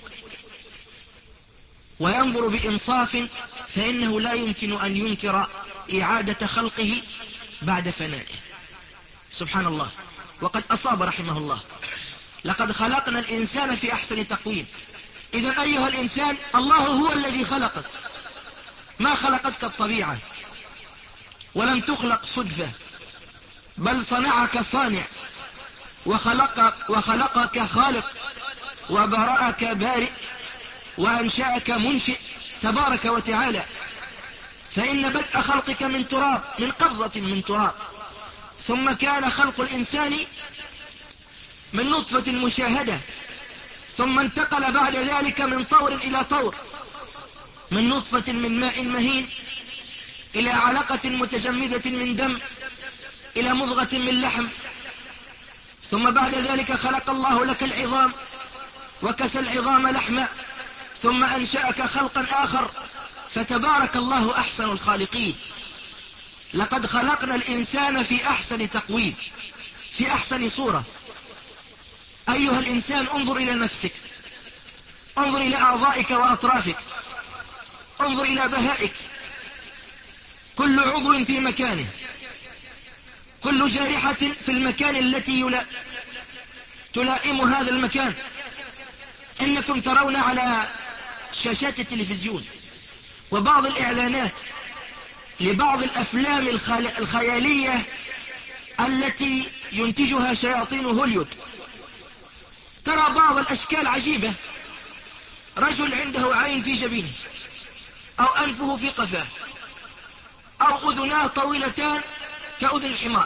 وينظر بإنصاف فإنه لا يمكن أن ينكر إعادة خلقه بعد فنائه. سبحان الله. وقد أصاب رحمه الله. لقد خلقنا الإنسان في أحسن تقويم. إذن أيها الإنسان، الله هو الذي خلقك، ما خلقتك الطبيعة، ولم تخلق صدفة، بل صنعك صانع، وخلق وخلقك خالق، وبرأك بارئ، وأنشأك منشئ تبارك وتعالى. فإن بدء خلقك من تراب، من قبضة من تراب، ثم كان خلق الإنسان من نطفة مشاهدة، ثم انتقل بعد ذلك من طور إلى طور، من نطفة من ماء مهين إلى علقة متجمدة من دم، إلى مضغة من لحم، ثم بعد ذلك خلق الله لك العظام وكسى العظام لحما، ثم أنشأك خلقا آخر، فتبارك الله أحسن الخالقين. لقد خلقنا الإنسان في أحسن تقويم، في أحسن صورة. أيها الإنسان، انظر إلى نفسك، انظر إلى أعضائك وأطرافك، انظر إلى بهائك، كل عضو في مكانه، كل جارحة في المكان التي يلا... تلائم هذا المكان. إنكم ترون على شاشات التلفزيون وبعض الإعلانات لبعض الأفلام الخيال... الخيالية التي ينتجها شياطين هوليود. ترى بعض الأشكال عجيبة، رجل عنده عين في جبينه، أو أنفه في قفاه، أو أذناه طويلتان كأذن الحمار،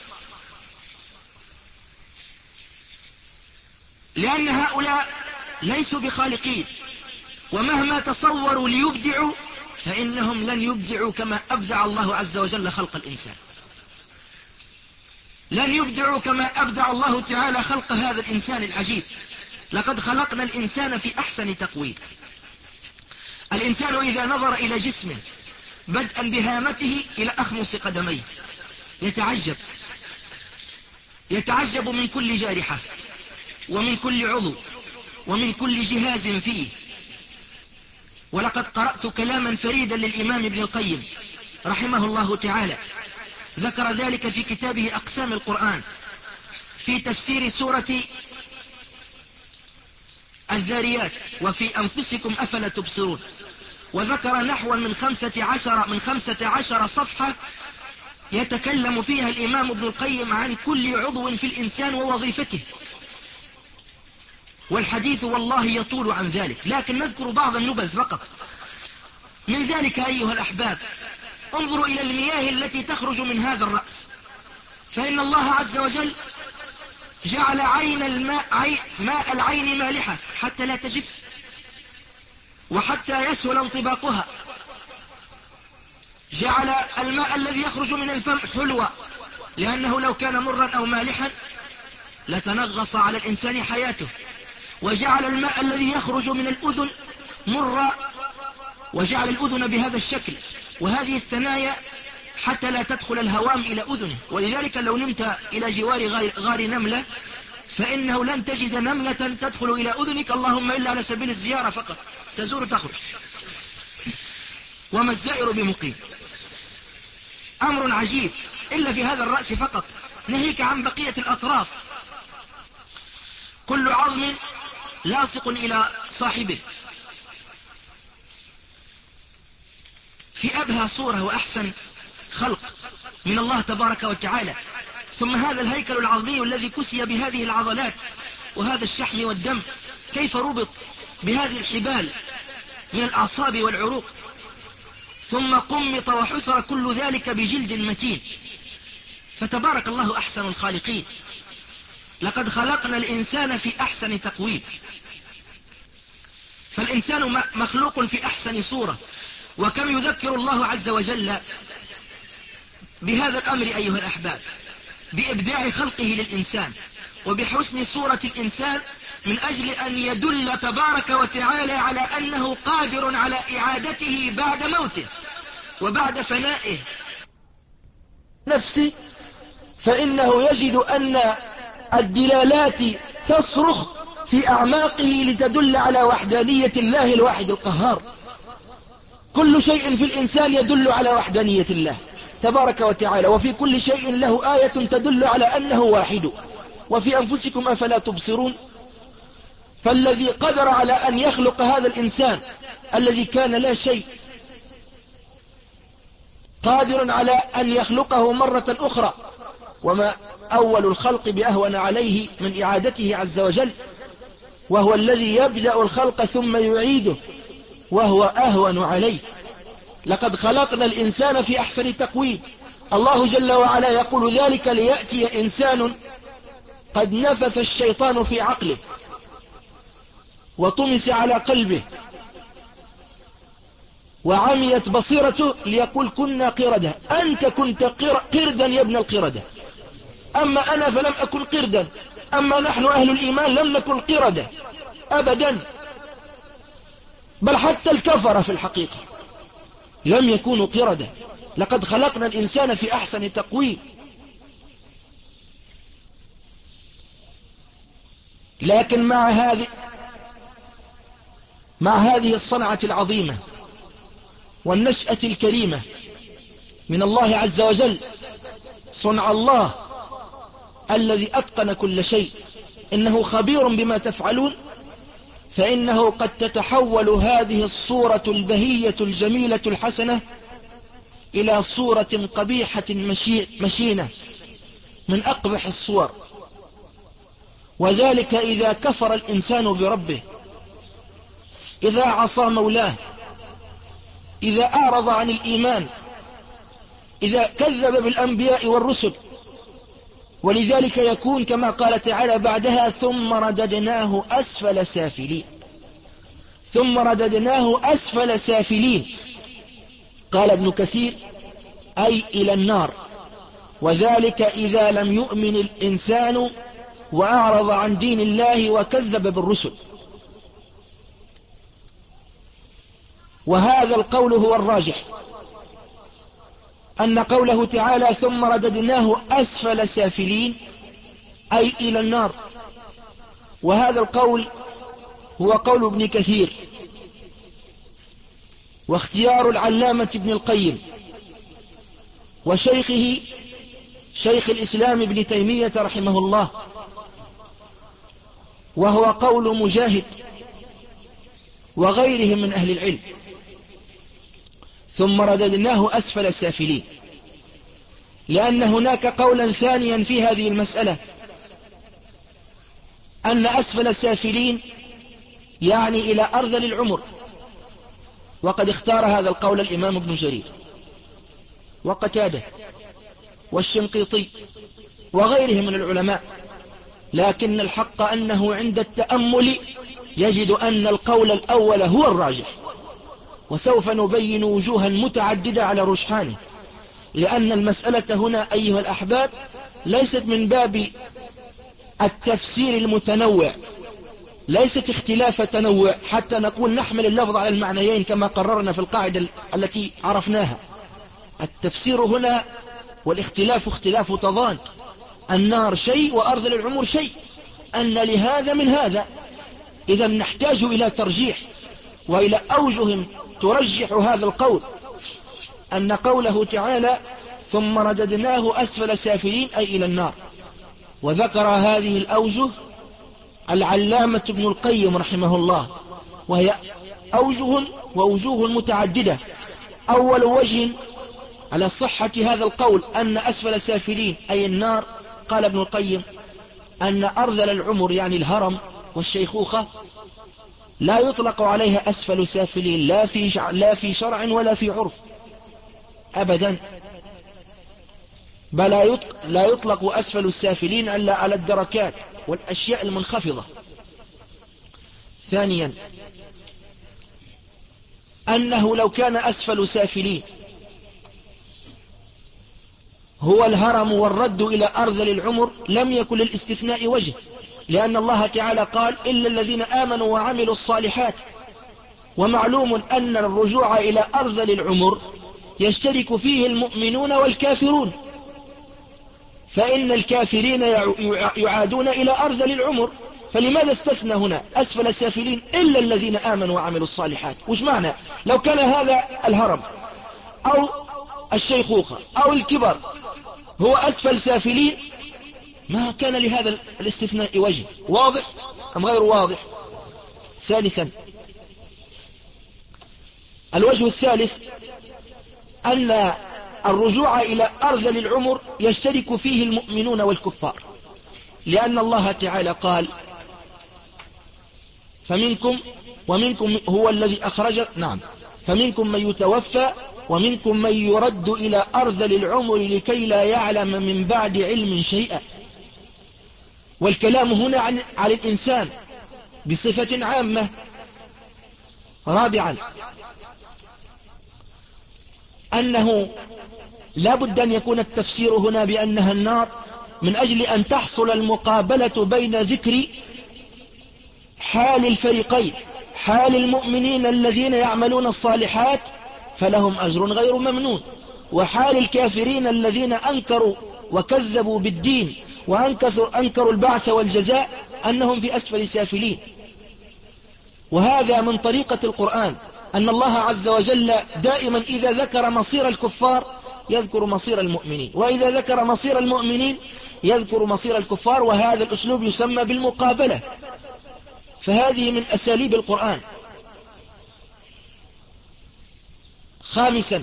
لأن هؤلاء ليسوا بخالقين، ومهما تصوروا ليبدعوا فإنهم لن يبدعوا كما أبدع الله عز وجل خلق الإنسان، لن يبدعوا كما أبدع الله تعالى خلق هذا الإنسان العجيب. لقد خلقنا الإنسان في أحسن تقويم. الإنسان إذا نظر إلى جسمه بدءا بهامته إلى أخمص قدميه يتعجب، يتعجب من كل جارحة، ومن كل عضو، ومن كل جهاز فيه. ولقد قرأت كلاما فريدا للإمام ابن القيم رحمه الله تعالى، ذكر ذلك في كتابه أقسام القرآن في تفسير سورة الذاريات: وفي أنفسكم أفلا تبصرون. وذكر نحو من خمسة عشر من خمسة عشر صفحة يتكلم فيها الإمام ابن القيم عن كل عضو في الإنسان ووظيفته، والحديث والله يطول عن ذلك، لكن نذكر بعض النبذ فقط. من ذلك أيها الأحباب، انظروا إلى المياه التي تخرج من هذا الرأس، فإن الله عز وجل جعل عين الماء عي ماء العين مالحة حتى لا تجف، وحتى يسهل انطباقها. جعل الماء الذي يخرج من الفم حلوة، لأنه لو كان مرا أو مالحا لتنغص على الإنسان حياته. وجعل الماء الذي يخرج من الأذن مرا، وجعل الأذن بهذا الشكل وهذه الثنايا حتى لا تدخل الهوام إلى أذنه. ولذلك لو نمت إلى جوار غار نملة فإنه لن تجد نملة تدخل إلى أذنك، اللهم إلا على سبيل الزيارة فقط، تزور تخرج، وما الزائر بمقيم. أمر عجيب، إلا في هذا الرأس فقط، ناهيك عن بقية الأطراف. كل عظم لاصق إلى صاحبه في أبهى صورة وأحسن خلق من الله تبارك وتعالى. ثم هذا الهيكل العظمي الذي كسي بهذه العضلات وهذا الشحم والدم، كيف ربط بهذه الحبال من الأعصاب والعروق، ثم قمط وحسر كل ذلك بجلد متين. فتبارك الله أحسن الخالقين. لقد خلقنا الإنسان في أحسن تقويم. فالإنسان مخلوق في أحسن صورة. وكم يذكر الله عز وجل بهذا الأمر أيها الأحباب، بإبداع خلقه للإنسان وبحسن صورة الإنسان من أجل أن يدل تبارك وتعالى على أنه قادر على إعادته بعد موته وبعد فنائه نفسه، فإنه يجد أن الدلالات تصرخ في أعماقه لتدل على وحدانية الله الواحد القهار. كل شيء في الإنسان يدل على وحدانية الله تبارك وتعالى، وفي كل شيء له آية تدل على أنه واحد. وفي أنفسكم أفلا تبصرون؟ فالذي قدر على أن يخلق هذا الإنسان الذي كان لا شيء قادر على أن يخلقه مرة أخرى، وما أول الخلق بأهون عليه من إعادته عز وجل، وهو الذي يبدأ الخلق ثم يعيده وهو أهون عليه. لقد خلقنا الإنسان في أحسن تقويم. الله جل وعلا يقول ذلك ليأتي إنسان قد نفث الشيطان في عقله وطمس على قلبه وعميت بصيرته ليقول كنا قردة. أنت كنت قردا يا ابن القردة، أما أنا فلم أكن قردا، أما نحن أهل الإيمان لم نكن قردة أبدا، بل حتى الكفر في الحقيقة لم يكونوا قردة. لقد خلقنا الإنسان في أحسن تقويم. لكن مع هذه مع هذه الصنعة العظيمة والنشأة الكريمة من الله عز وجل، صنع الله الذي أتقن كل شيء، إنه خبير بما تفعلون، فإنه قد تتحول هذه الصورة البهية الجميلة الحسنة إلى صورة قبيحة مشينة من أقبح الصور. وذلك إذا كفر الإنسان بربه، إذا عصى مولاه، إذا أعرض عن الإيمان، إذا كذب بالأنبياء والرسل. ولذلك يكون كما قال تعالى بعدها ثم رددناه أسفل سافلين. ثم رددناه أسفل سافلين، قال ابن كثير أي إلى النار. وذلك إذا لم يؤمن الإنسان وأعرض عن دين الله وكذب بالرسل. وهذا القول هو الراجح، أن قوله تعالى ثم رددناه أسفل سافلين أي إلى النار. وهذا القول هو قول ابن كثير واختيار العلامة ابن القيم وشيخه شيخ الإسلام ابن تيمية رحمه الله، وهو قول مجاهد وغيرهم من أهل العلم. ثم رددناه أسفل السافلين، لأن هناك قولا ثانيا في هذه المسألة، أن أسفل السافلين يعني إلى أرذل العمر. وقد اختار هذا القول الإمام ابن جرير وقتاده والشنقيطي وغيرهم من العلماء، لكن الحق أنه عند التأمل يجد أن القول الأول هو الراجح. وسوف نبين وجوها متعددة على رجحانه، لأن المسألة هنا أيها الأحباب ليست من باب التفسير المتنوع، ليست اختلاف تنوع حتى نقول نحمل اللفظ على المعنيين كما قررنا في القاعدة التي عرفناها. التفسير هنا والاختلاف اختلاف تضاد، النار شيء وأرذل العمر شيء، أن لهذا من هذا. إذا نحتاج إلى ترجيح وإلى أوجه ترجح هذا القول، أن قوله تعالى ثم رددناه أسفل سافلين أي إلى النار. وذكر هذه الأوجه العلامة ابن القيم رحمه الله، وهي أوجه ووجوه متعددة. أول وجه على صحة هذا القول أن أسفل سافلين أي النار، قال ابن القيم أن أرذل العمر يعني الهرم والشيخوخة لا يطلق عليها أسفل سافلين، لا في لا في شرع ولا في عرف أبدا، بل لا يطلق أسفل السافلين إلا على الدركات والأشياء المنخفضة. ثانيا أنه لو كان أسفل سافلين هو الهرم والرد إلى أرذل العمر لم يكن للاستثناء وجه، لأن الله تعالى قال إلا الذين آمنوا وعملوا الصالحات. ومعلوم أن الرجوع إلى أرذل العمر يشترك فيه المؤمنون والكافرون، فإن الكافرين يعادون إلى أرذل العمر، فلماذا استثنى هنا أسفل السافلين إلا الذين آمنوا وعملوا الصالحات؟ وش معنى؟ لو كان هذا الهرم أو الشيخوخة أو الكبر هو أسفل سافلين ما كان لهذا الاستثناء وجه. واضح أم غير واضح؟ ثالثا، الوجه الثالث أن الرجوع إلى أرذل العمر يشترك فيه المؤمنون والكفار، لأن الله تعالى قال فمنكم ومنكم هو الذي أخرج نعم فمنكم من يتوفى ومنكم من يرد إلى أرذل العمر لكي لا يعلم من بعد علم شيئا. والكلام هنا عن, عن الإنسان بصفة عامة. رابعا، أنه لا بد أن يكون التفسير هنا بأنها النار من أجل أن تحصل المقابلة بين ذكر حال الفريقين، حال المؤمنين الذين يعملون الصالحات فلهم أجر غير ممنون، وحال الكافرين الذين أنكروا وكذبوا بالدين وأنكروا البعث والجزاء أنهم في أسفل سافلين. وهذا من طريقة القرآن أن الله عز وجل دائما إذا ذكر مصير الكفار يذكر مصير المؤمنين، وإذا ذكر مصير المؤمنين يذكر مصير الكفار، وهذا الأسلوب يسمى بالمقابلة، فهذه من أساليب القرآن. خامسا،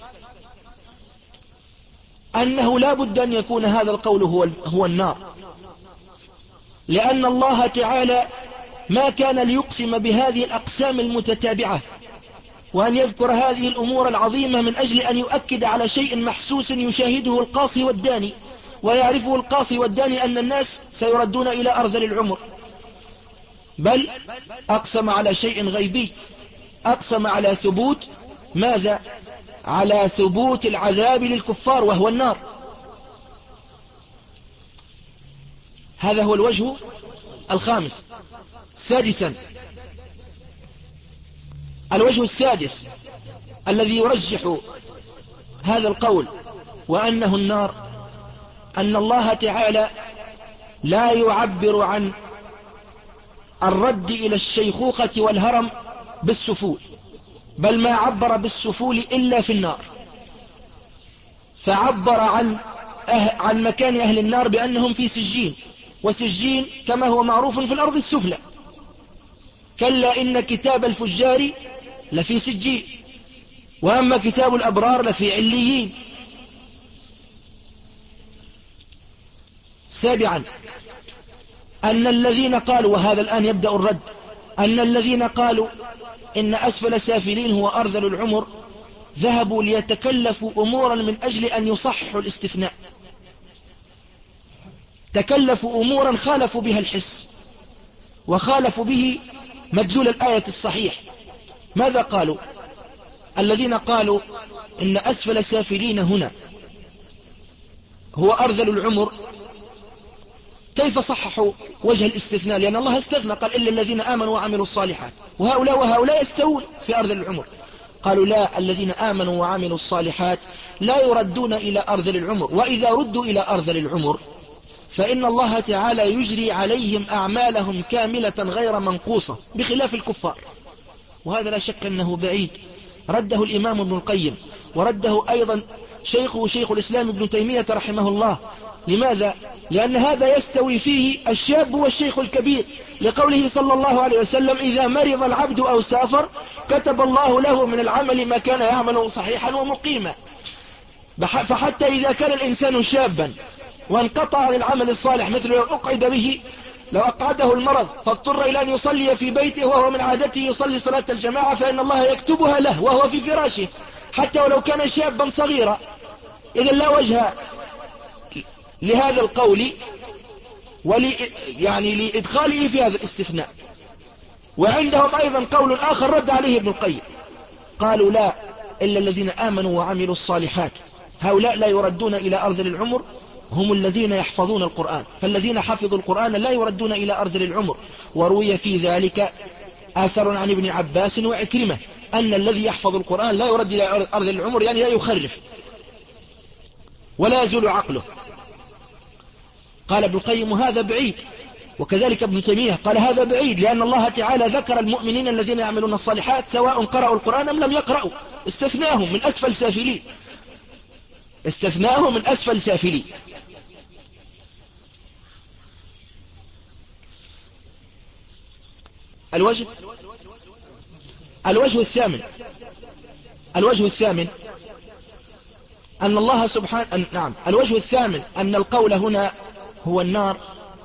أنه لا بد أن يكون هذا القول هو, هو النار، لأن الله تعالى ما كان ليقسم بهذه الأقسام المتتابعة وأن يذكر هذه الأمور العظيمة من أجل أن يؤكد على شيء محسوس يشاهده القاصي والداني، ويعرفه القاصي والداني أن الناس سيردون إلى أرذل العمر، بل أقسم على شيء غيبي، أقسم على ثبوت ماذا؟ على ثبوت العذاب للكفار وهو النار. هذا هو الوجه الخامس. سادسا، الوجه السادس الذي يرجح هذا القول وأنه النار، أن الله تعالى لا يعبر عن الرد إلى الشيخوخة والهرم بالسفول، بل ما عبر بالسفول إلا في النار، فعبر عن أه عن مكان أهل النار بأنهم في سجين، وسجين كما هو معروف في الأرض السفلى. كلا إن كتاب الفجار لفي سجين، وأما كتاب الأبرار لفي عليين. سابعا، أن الذين قالوا، وهذا الآن يبدأ الرد، أن الذين قالوا إن أسفل سافلين هو أرذل العمر ذهبوا ليتكلفوا أمورا من أجل أن يصححوا الاستثناء، تكلفوا أمورا خالفوا بها الحس وخالفوا به مدلول الآية الصحيح. ماذا قالوا؟ الذين قالوا إن أسفل سافلين هنا هو أرذل العمر، كيف صححوا وجه الاستثناء؟ لأن الله استثنى قال إلا الذين آمنوا وعملوا الصالحات، وهؤلاء وهؤلاء يستوون في أرذل العمر. قالوا لا، الذين آمنوا وعملوا الصالحات لا يردون إلى أرذل العمر، وإذا ردوا إلى أرذل العمر فإن الله تعالى يجري عليهم أعمالهم كاملة غير منقوصة بخلاف الكفار. وهذا لا شك أنه بعيد، رده الإمام ابن القيم، ورده أيضا شيخه شيخ الإسلام ابن تيمية رحمه الله. لماذا؟ لأن هذا يستوي فيه الشاب والشيخ الكبير، لقوله صلى الله عليه وسلم إذا مرض العبد أو سافر كتب الله له من العمل ما كان يعمله صحيحا ومقيما. فحتى إذا كان الإنسان شابا وانقطع عن العمل الصالح، مثل لو أقعد به لو أقعده المرض فاضطر إلى أن يصلي في بيته وهو من عادته يصلي صلاة الجماعة، فإن الله يكتبها له وهو في فراشه حتى ولو كان شابا صغيرا. إذا لا وجه لهذا القول ولي يعني لإدخاله في هذا الاستثناء. وعندهم أيضا قول آخر رد عليه ابن القيم، قالوا لا، إلا الذين آمنوا وعملوا الصالحات، هؤلاء لا يردون إلى أرذل العمر هم الذين يحفظون القرآن، فالذين حفظوا القرآن لا يردون إلى أرذل العمر. وروي في ذلك آثر عن ابن عباس وعكرمة أن الذي يحفظ القرآن لا يرد إلى أرذل العمر، يعني لا يخرف ولا يزول عقله. قال ابن القيم هذا بعيد، وكذلك ابن تيمية قال هذا بعيد، لأن الله تعالى ذكر المؤمنين الذين يعملون الصالحات سواء قرأوا القرآن أم لم يقرأوا، استثناهم من أسفل سافلين، استثناهم من أسفل سافلين. الوجه الوجه الثامن الوجه الثامن أن الله سبحانه أن نعم الوجه الثامن أن القول هنا هو النار،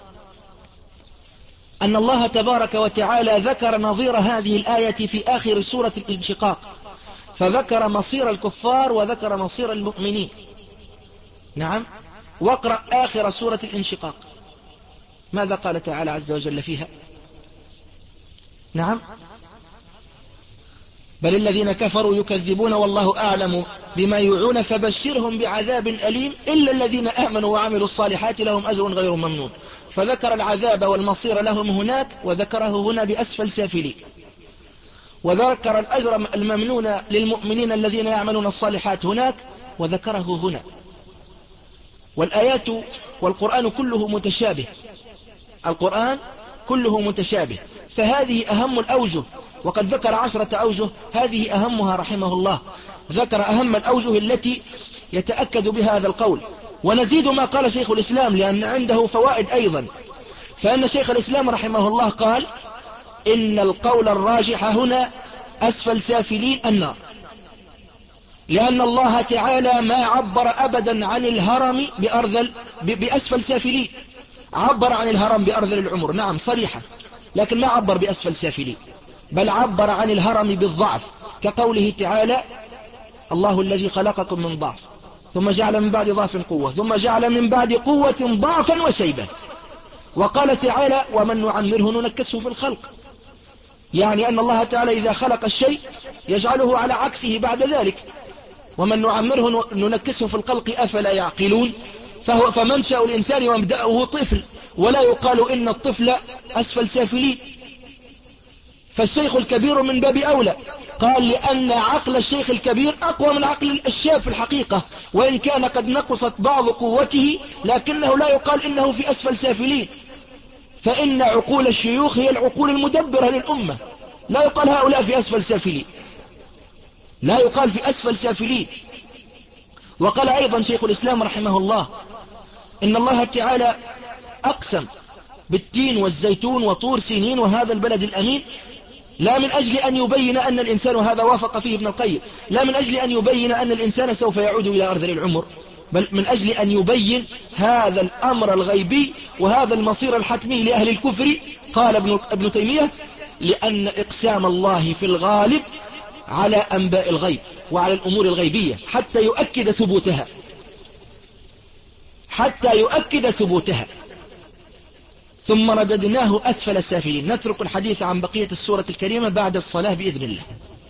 أن الله تبارك وتعالى ذكر نظير هذه الآية في آخر سورة الانشقاق، فذكر مصير الكفار وذكر مصير المؤمنين. نعم، واقرأ آخر سورة الانشقاق ماذا قال تعالى عز وجل فيها؟ نعم، بل الذين كفروا يكذبون والله أعلم بما يوعون فبشرهم بعذاب أليم إلا الذين آمنوا وعملوا الصالحات لهم أجر غير ممنون. فذكر العذاب والمصير لهم هناك، وذكره هنا بأسفل سافلين، وذكر الأجر الممنون للمؤمنين الذين يعملون الصالحات هناك، وذكره هنا. والآيات والقرآن كله متشابه، القرآن كله متشابه، فهذه أهم الأوجه، وقد ذكر عشرة أوجه، هذه أهمها رحمه الله، ذكر أهم الأوجه التي يتأكد بها هذا القول. ونزيد ما قال شيخ الإسلام لأن عنده فوائد أيضا، فأن شيخ الإسلام رحمه الله قال إن القول الراجح هنا أسفل سافلين النار، لأن الله تعالى ما عبر أبدا عن الهرم بأرذل بأسفل سافلين، عبر عن الهرم بأرذل العمر نعم صريحة، لكن ما عبر بأسفل سافلين، بل عبر عن الهرم بالضعف، كقوله تعالى الله الذي خلقكم من ضعف ثم جعل من بعد ضعف قوة ثم جعل من بعد قوة ضعفا وشيبة. وقال تعالى ومن نعمره ننكسه في الخلق، يعني أن الله تعالى إذا خلق الشيء يجعله على عكسه بعد ذلك. ومن نعمره ننكسه في الخلق أفلا يعقلون. فهو فمنشأ الإنسان ومبدأه طفل، ولا يقال إن الطفل أسفل سافلين، فالشيخ الكبير من باب أولى. قال لأن عقل الشيخ الكبير أقوى من عقل الشاب في الحقيقة، وإن كان قد نقصت بعض قوته لكنه لا يقال إنه في أسفل سافلين، فإن عقول الشيوخ هي العقول المدبرة للأمة، لا يقال هؤلاء في أسفل سافلين، لا يقال في أسفل سافلين. وقال أيضا شيخ الإسلام رحمه الله إن الله تعالى أقسم بالتين والزيتون وطور سينين وهذا البلد الأمين، لا من أجل أن يبين أن الإنسان، هذا وافق فيه ابن القيم، لا من أجل أن يبين أن الإنسان سوف يعود إلى أرذل العمر، بل من أجل أن يبين هذا الأمر الغيبي وهذا المصير الحتمي لأهل الكفر. قال ابن, ابن تيمية لأن إقسام الله في الغالب على أنباء الغيب وعلى الأمور الغيبية حتى يؤكد ثبوتها، حتى يؤكد ثبوتها. ثم رددناه أسفل السافلين. نترك الحديث عن بقية السورة الكريمة بعد الصلاة بإذن الله.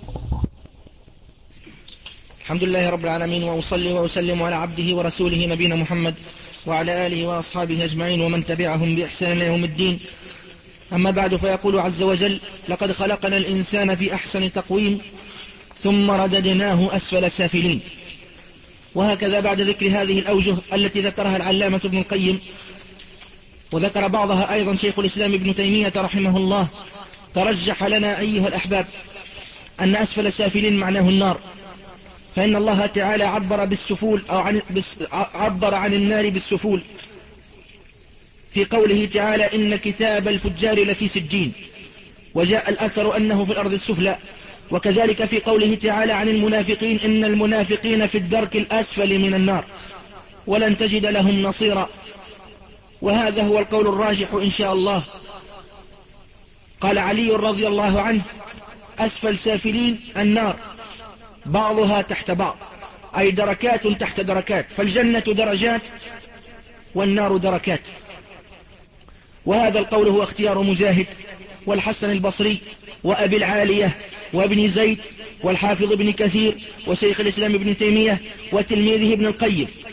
الحمد لله رب العالمين، وأصلي وأسلم على عبده ورسوله نبينا محمد وعلى آله وأصحابه أجمعين ومن تبعهم بإحسان إلى يوم الدين. أما بعد، فيقول عز وجل لقد خلقنا الإنسان في أحسن تقويم ثم رددناه أسفل السافلين. وهكذا بعد ذكر هذه الأوجه التي ذكرها العلامة ابن القيم، وذكر بعضها أيضا شيخ الإسلام ابن تيمية رحمه الله، ترجح لنا أيها الأحباب أن أسفل السافلين معناه النار، فإن الله تعالى عبر بالسفول أو عن عبر عن النار بالسفول في قوله تعالى إن كتاب الفجار لفي سجين، وجاء الأثر أنه في الأرض السفلى. وكذلك في قوله تعالى عن المنافقين إن المنافقين في الدرك الأسفل من النار ولن تجد لهم نصيرا. وهذا هو القول الراجح إن شاء الله. قال علي رضي الله عنه أسفل سافلين النار بعضها تحت بعض، أي دركات تحت دركات، فالجنة درجات والنار دركات. وهذا القول هو اختيار مجاهد والحسن البصري وأبي العالية وابن زيد والحافظ ابن كثير وشيخ الإسلام ابن تيمية وتلميذه ابن القيم.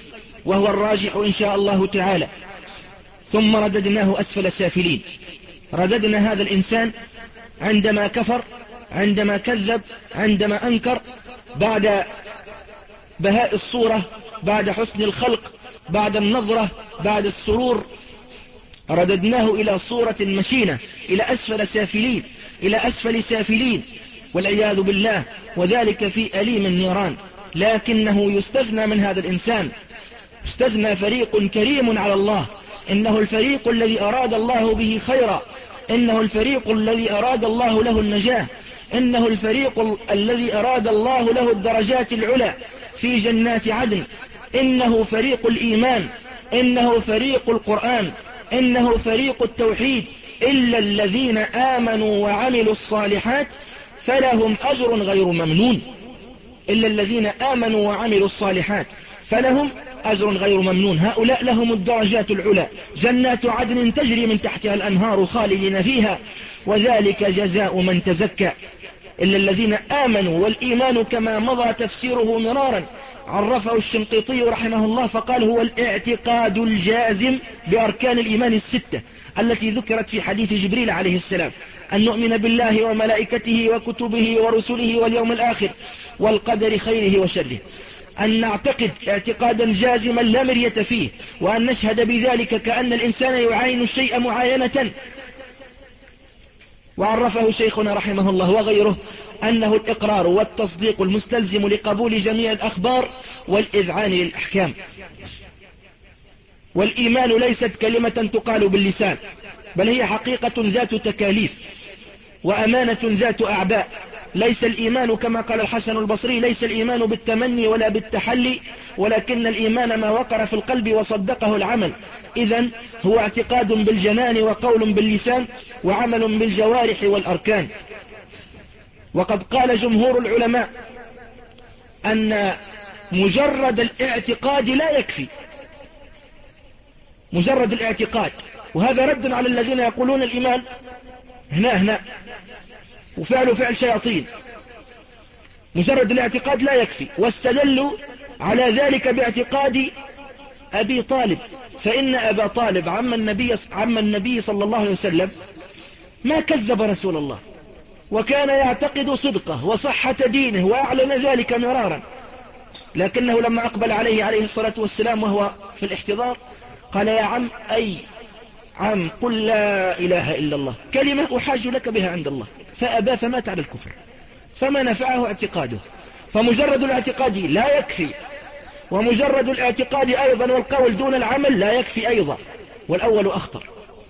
وهو الراجح إن شاء الله تعالى. ثم رددناه أسفل سافلين. رددنا هذا الإنسان عندما كفر، عندما كذب، عندما أنكر، بعد بهاء الصورة، بعد حسن الخلق، بعد النظرة، بعد السرور، رددناه إلى صورة مشينة، إلى أسفل سافلين، إلى أسفل سافلين والعياذ بالله، وذلك في أليم النيران. لكنه يستثنى من هذا الإنسان، استثنى فريق كريم على الله، إنه الفريق الذي أراد الله به خيرا، إنه الفريق الذي أراد الله له النجاة، إنه الفريق الذي أراد الله له الدرجات العلى في جنات عدن، إنه فريق الإيمان، إنه فريق القرآن، إنه فريق التوحيد. إلا الذين آمنوا وعملوا الصالحات فلهم أجر غير ممنون. إلا الذين آمنوا وعملوا الصالحات فلهم أجر غير ممنون. هؤلاء لهم الدرجات العلى، جنات عدن تجري من تحتها الأنهار خالدين فيها، وذلك جزاء من تزكى. إلا الذين آمنوا، والإيمان كما مضى تفسيره مرارا عرفه الشنقيطي رحمه الله فقال هو الاعتقاد الجازم بأركان الإيمان الستة التي ذكرت في حديث جبريل عليه السلام، أن نؤمن بالله وملائكته وكتبه ورسله واليوم الآخر والقدر خيره وشره، أن نعتقد اعتقادا جازما لا مرية فيه، وأن نشهد بذلك كأن الإنسان يعاين الشيء معاينة. وعرفه شيخنا رحمه الله وغيره أنه الإقرار والتصديق المستلزم لقبول جميع الأخبار والإذعان للأحكام. والإيمان ليست كلمة تقال باللسان، بل هي حقيقة ذات تكاليف وأمانة ذات أعباء. ليس الإيمان كما قال الحسن البصري، ليس الإيمان بالتمني ولا بالتحلي، ولكن الإيمان ما وقر في القلب وصدقه العمل. إذن هو اعتقاد بالجنان وقول باللسان وعمل بالجوارح والأركان. وقد قال جمهور العلماء أن مجرد الاعتقاد لا يكفي، مجرد الاعتقاد، وهذا رد على الذين يقولون الإيمان هنا هنا وفعل فعل شياطين. مجرد الاعتقاد لا يكفي، واستدلوا على ذلك باعتقاد أبي طالب، فإن أبا طالب عم النبي, عم النبي صلى الله عليه وسلم ما كذب رسول الله، وكان يعتقد صدقه وصحة دينه وأعلن ذلك مرارا، لكنه لما أقبل عليه عليه الصلاة والسلام وهو في الاحتضار قال يا عم، أي عم، قل لا إله إلا الله كلمة أحاج لك بها عند الله، فأبى فمات على الكفر، فما نفعه اعتقاده. فمجرد الاعتقاد لا يكفي، ومجرد الاعتقاد أيضا والقول دون العمل لا يكفي أيضا، والأول أخطر.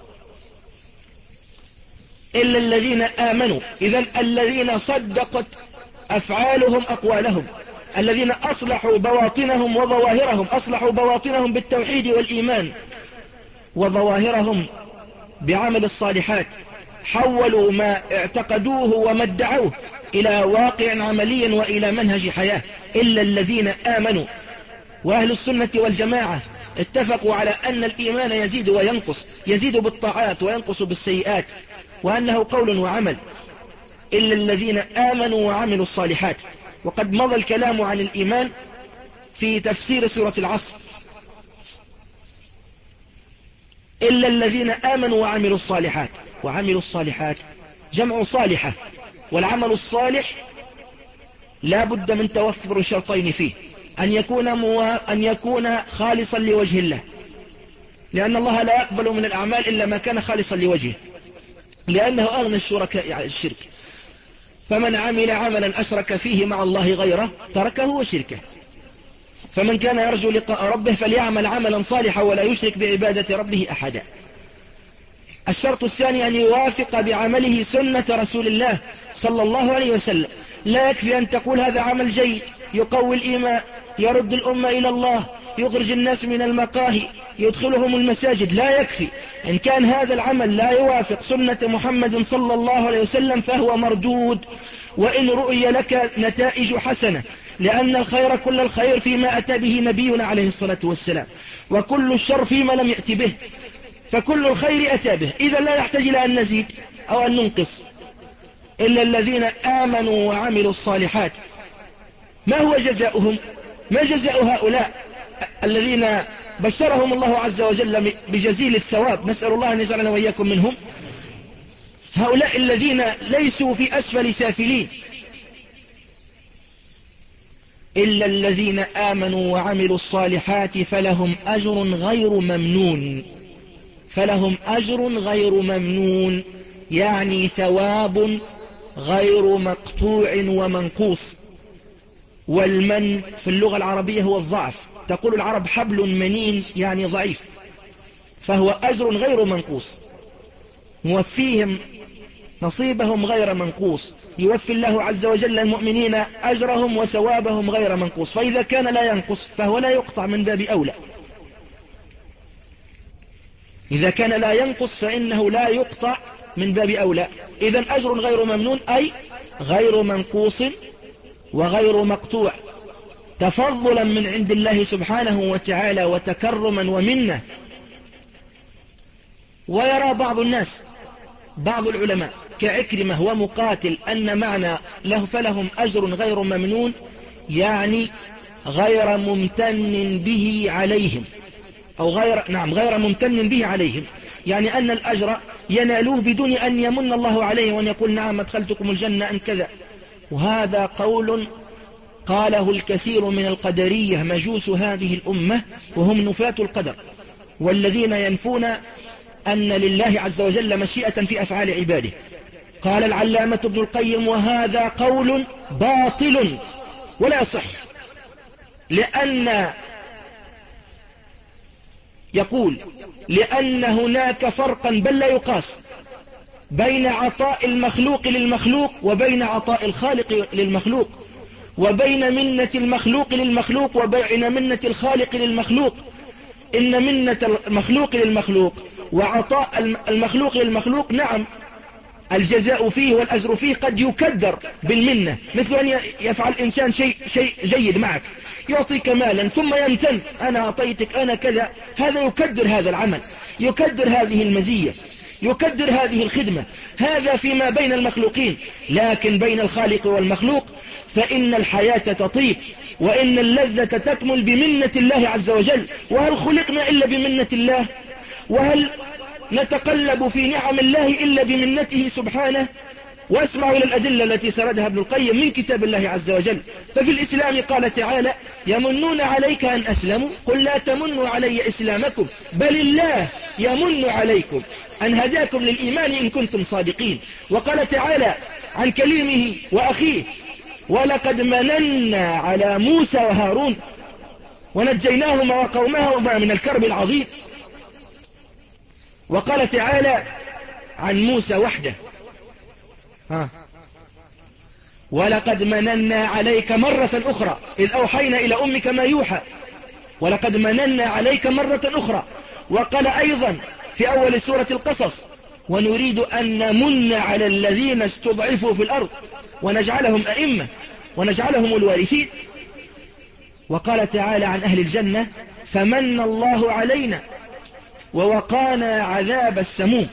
إلا الذين آمنوا، إذن الذين صدقت أفعالهم أقوالهم، الذين أصلحوا بواطنهم وظواهرهم، أصلحوا بواطنهم بالتوحيد والإيمان وظواهرهم بعمل الصالحات، حولوا ما اعتقدوه وما ادعوه إلى واقع عملي وإلى منهج حياة. إلا الذين آمنوا. وأهل السنة والجماعة اتفقوا على أن الإيمان يزيد وينقص، يزيد بالطاعات وينقص بالسيئات، وأنه قول وعمل. إلا الذين آمنوا وعملوا الصالحات. وقد مضى الكلام عن الإيمان في تفسير سورة العصر. إلا الذين آمنوا وعملوا الصالحات. وعملوا الصالحات جمع صالحة، والعمل الصالح لا بد من توفر شرطين فيه: أن يكون, موا... أن يكون خالصا لوجه الله، لأن الله لا يقبل من الأعمال إلا ما كان خالصا لوجهه، لأنه أغنى الشركاء عن الشرك. فمن عمل عملا أشرك فيه مع الله غيره تركه وشركه. فمن كان يرجو لقاء ربه فليعمل عملا صالحا ولا يشرك بعبادة ربه أحدا. الشرط الثاني أن يوافق بعمله سنة رسول الله صلى الله عليه وسلم. لا يكفي أن تقول هذا عمل جيد يقوي الإيمان، يرد الأمة إلى الله، يخرج الناس من المقاهي، يدخلهم المساجد، لا يكفي. إن كان هذا العمل لا يوافق سنة محمد صلى الله عليه وسلم فهو مردود، وإن رؤي لك نتائج حسنة، لأن الخير كل الخير فيما أتى به نبينا عليه الصلاة والسلام، وكل الشر فيما لم يأتي به، فكل الخير أتى به، إذا لا يحتاج إلى أن نزيد أو أن ننقص. إلا الذين آمنوا وعملوا الصالحات. ما هو جزاؤهم؟ ما جزاء هؤلاء الذين بشرهم الله عز وجل بجزيل الثواب، نسأل الله أن يجعلنا وإياكم منهم. هؤلاء الذين ليسوا في أسفل سافلين، إلا الذين آمنوا وعملوا الصالحات فلهم أجر غير ممنون. فلهم أجر غير ممنون يعني ثواب غير مقطوع ومنقوص. والمن في اللغة العربية هو الضعف، تقول العرب حبل منين يعني ضعيف، فهو أجر غير منقوص، موفيهم نصيبهم غير منقوص. يوفي الله عز وجل المؤمنين أجرهم وثوابهم غير منقوص، فإذا كان لا ينقص فهو لا يقطع من باب أولى. إذا كان لا ينقص فإنه لا يقطع من باب أولى. إذن أجر غير ممنون أي غير منقوص وغير مقطوع، تفضلا من عند الله سبحانه وتعالى وتكرما ومنه. ويرى بعض الناس، بعض العلماء كعكرمة ومقاتل، أن معنى له فلهم أجر غير ممنون يعني غير ممتن به عليهم، أو غير نعم غير ممتن به عليهم، يعني أن الأجر ينالوه بدون أن يمن الله عليه وأن يقول نعم أدخلتكم الجنة أن كذا. وهذا قول قاله الكثير من القدرية مجوس هذه الأمة، وهم نفاة القدر، والذين ينفون أن لله عز وجل مشيئة في أفعال عباده. قال العلامة ابن القيم وهذا قول باطل ولا يصح، لأن يقول لأن هناك فرقا بل لا يقاس بين عطاء المخلوق للمخلوق وبين عطاء الخالق للمخلوق، وبين منة المخلوق للمخلوق وبين منة الخالق للمخلوق. إن منة المخلوق للمخلوق وعطاء المخلوق للمخلوق نعم الجزاء فيه والأجر فيه قد يكدر بالمنة، مثل أن يفعل إنسان شيء, شيء جيد معك، يعطيك مالا ثم يمتن أنا أعطيتك أنا كذا، هذا يكدر هذا العمل، يكدر هذه المزية، يكدر هذه الخدمة. هذا فيما بين المخلوقين، لكن بين الخالق والمخلوق فإن الحياة تطيب وإن اللذة تكمل بمنة الله عز وجل. وهل خلقنا إلا بمنة الله؟ وهل نتقلب في نعم الله إلا بمنته سبحانه؟ واسمعوا إلى الأدلة التي سردها ابن القيم من كتاب الله عز وجل. ففي الإسلام قال تعالى يمنون عليك أن أسلموا قل لا تمنوا علي إسلامكم بل الله يمن عليكم أن هداكم للإيمان إن كنتم صادقين. وقال تعالى عن كليمه وأخيه ولقد مننا على موسى وهارون ونجيناهما وقومهما من الكرب العظيم. وقال تعالى عن موسى وحده ها ولقد مننا عليك مرة أخرى إذ أوحينا إلى أمك ما يوحى ولقد مننا عليك مرة أخرى. وقال أيضا في أول سورة القصص ونريد أن نمن على الذين استضعفوا في الأرض ونجعلهم أئمة ونجعلهم الوارثين. وقال تعالى عن أهل الجنة فمن الله علينا ووقانا عذاب السموم.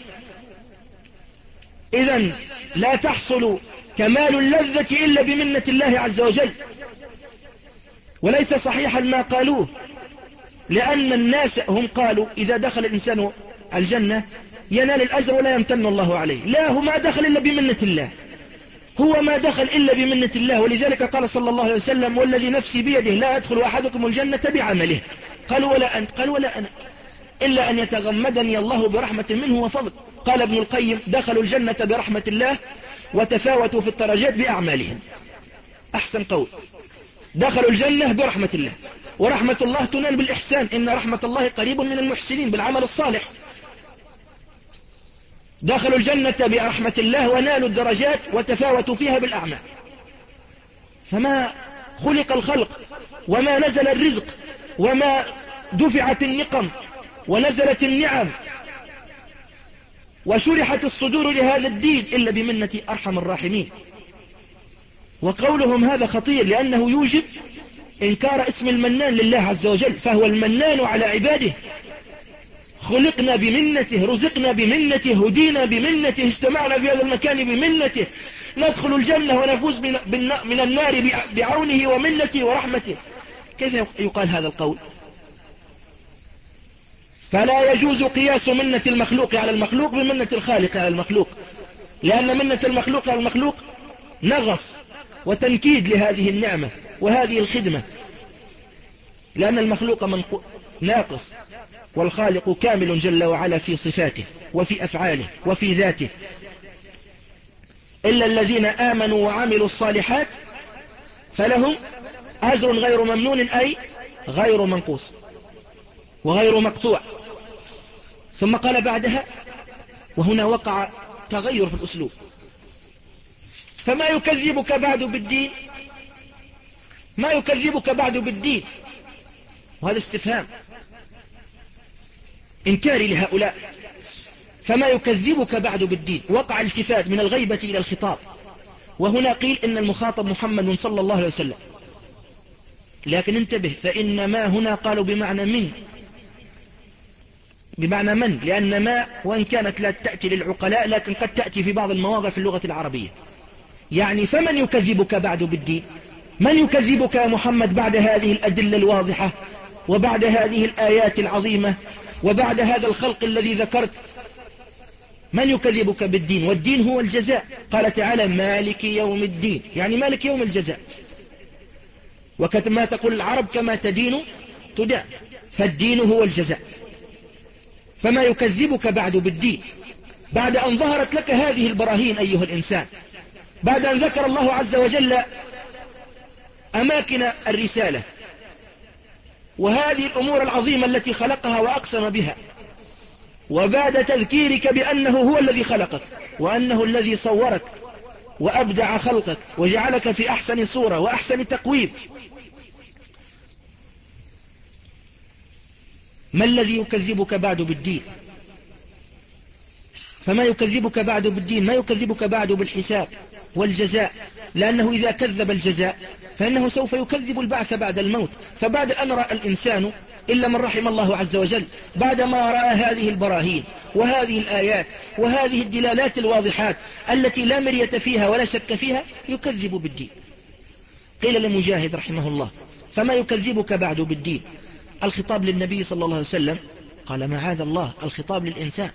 إذن لا تحصل كمال اللذة إلا بمنة الله عز وجل. وليس صحيحا ما قالوه، لأن الناس هم قالوا إذا دخل الإنسان الجنة ينال الأجر ولا يمتن الله عليه. لا، هو ما دخل إلا بمنة الله، هو ما دخل إلا بمنة الله. ولذلك قال صلى الله عليه وسلم والذي نفسي بيده لا يدخل أحدكم الجنة بعمله. قالوا ولا أنت؟ قال ولا أنا إلا أن يتغمدني الله برحمة منه وفضل. قال ابن القيم دخلوا الجنة برحمة الله وتفاوتوا في الدرجات بأعمالهم. أحسن قول، دخلوا الجنة برحمة الله، ورحمة الله تنال بالإحسان، إن رحمة الله قريب من المحسنين بالعمل الصالح. دخلوا الجنة برحمة الله ونالوا الدرجات وتفاوتوا فيها بالأعمال. فما خلق الخلق وما نزل الرزق وما دفعت النقم ونزلت النعم وشرحت الصدور لهذا الدين إلا بمنة أرحم الراحمين. وقولهم هذا خطير لأنه يوجب إنكار اسم المنان لله عز وجل، فهو المنان على عباده. خلقنا بمنته، رزقنا بمنته، هدينا بمنته، اجتمعنا في هذا المكان بمنته، ندخل الجنة ونفوز من النار بعونه ومنته ورحمته. كيف يقال هذا القول؟ فلا يجوز قياس منة المخلوق على المخلوق بمنة الخالق على المخلوق، لأن منة المخلوق على المخلوق نغص وتنكيد لهذه النعمة وهذه الخدمة، لأن المخلوق ناقص والخالق كامل جل وعلا في صفاته وفي أفعاله وفي ذاته. إلا الذين آمنوا وعملوا الصالحات فلهم أجر غير ممنون، أي غير منقوص وغير مقطوع. ثم قال بعدها، وهنا وقع تغير في الأسلوب، فما يكذبك بعد بالدين، ما يكذبك بعد بالدين، وهذا استفهام إنكاري لهؤلاء. فما يكذبك بعد بالدين، وقع التفات من الغيبة إلى الخطاب، وهنا قيل إن المخاطب محمد صلى الله عليه وسلم، لكن انتبه، فإن ما هنا قالوا بمعنى من، بمعنى من، لأن ما وإن كانت لا تأتي للعقلاء لكن قد تأتي في بعض المواضع في اللغة العربية. يعني فمن يكذبك بعد بالدين، من يكذبك يا محمد بعد هذه الأدلة الواضحة وبعد هذه الآيات العظيمة وبعد هذا الخلق الذي ذكرت؟ من يكذبك بالدين؟ والدين هو الجزاء. قال تعالى مالك يوم الدين، يعني مالك يوم الجزاء، وكما تقول العرب كما تدين تدان، فالدين هو الجزاء. فما يكذبك بعد بالدين، بعد أن ظهرت لك هذه البراهين أيها الإنسان، بعد أن ذكر الله عز وجل أماكن الرسالة وهذه الأمور العظيمة التي خلقها وأقسم بها، وبعد تذكيرك بأنه هو الذي خلقك وأنه الذي صورك وأبدع خلقك وجعلك في أحسن صورة وأحسن تقويم، ما الذي يكذبك بعد بالدين؟ فما يكذبك بعد بالدين، ما يكذبك بعد بالحساب والجزاء، لأنه إذا كذب الجزاء فإنه سوف يكذب البعث بعد الموت. فبعد أن رأى الإنسان إلا من رحم الله عز وجل، بعدما رأى هذه البراهين وهذه الآيات وهذه الدلالات الواضحات التي لا مرية فيها ولا شك فيها، يكذب بالدين. قيل لمجاهد رحمه الله فما يكذبك بعد بالدين؟ الخطاب للنبي صلى الله عليه وسلم، قال معاذ الله، الخطاب للإنسان،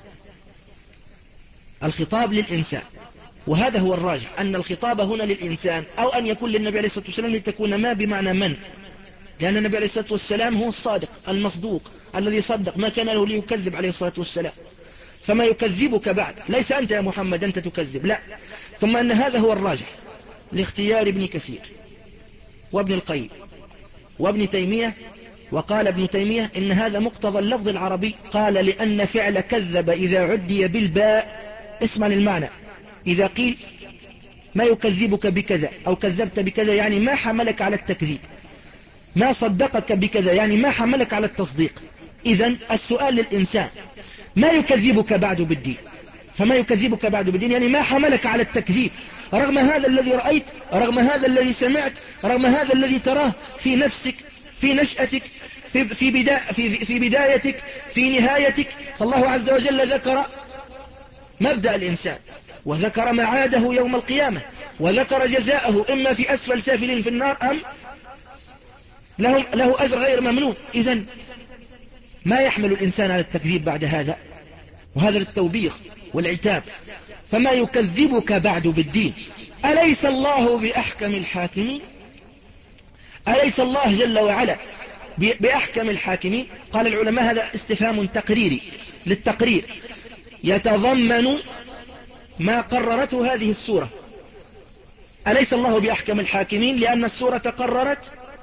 الخطاب للإنسان، وهذا هو الراجح أن الخطاب هنا للإنسان، أو أن يكون للنبي عليه الصلاة والسلام لتكون ما بمعنى من، لأن النبي عليه الصلاة والسلام هو الصادق المصدوق الذي صدق، ما كان له ليكذب عليه الصلاة والسلام. فما يكذبك بعد، ليس أنت يا محمد أنت تكذب، لا. ثم أن هذا هو الراجح لاختيار ابن كثير وابن القيم وابن تيمية. وقال ابن تيمية إن هذا مقتضى اللفظ العربي، قال لأن فعل كذب إذا عدي بالباء اسما للمعنى، إذا قيل ما يكذبك بكذا أو كذبت بكذا يعني ما حملك على التكذيب، ما صدقك بكذا يعني ما حملك على التصديق. إذن السؤال للإنسان ما يكذبك بعد بالدين، فما يكذبك بعد بالدين يعني ما حملك على التكذيب رغم هذا الذي رأيت، رغم هذا الذي سمعت، رغم هذا الذي تراه في نفسك، في نشأتك، في, في, بدا في, في بدايتك، في نهايتك. فالله عز وجل ذكر مبدأ الإنسان وذكر معاده يوم القيامة وذكر جزاءه إما في أسفل سافلين في النار أم لهم له أجر غير ممنون. إذن ما يحمل الإنسان على التكذيب بعد هذا؟ وهذا التوبيخ والعتاب. فما يكذبك بعد بالدين، أليس الله بأحكم الحاكمين؟ أليس الله جل وعلا بأحكم الحاكمين؟ قال العلماء هذا استفهام تقريري للتقرير يتضمن ما قررته هذه السورة. أليس الله بأحكم الحاكمين؟ لأن السورة قررت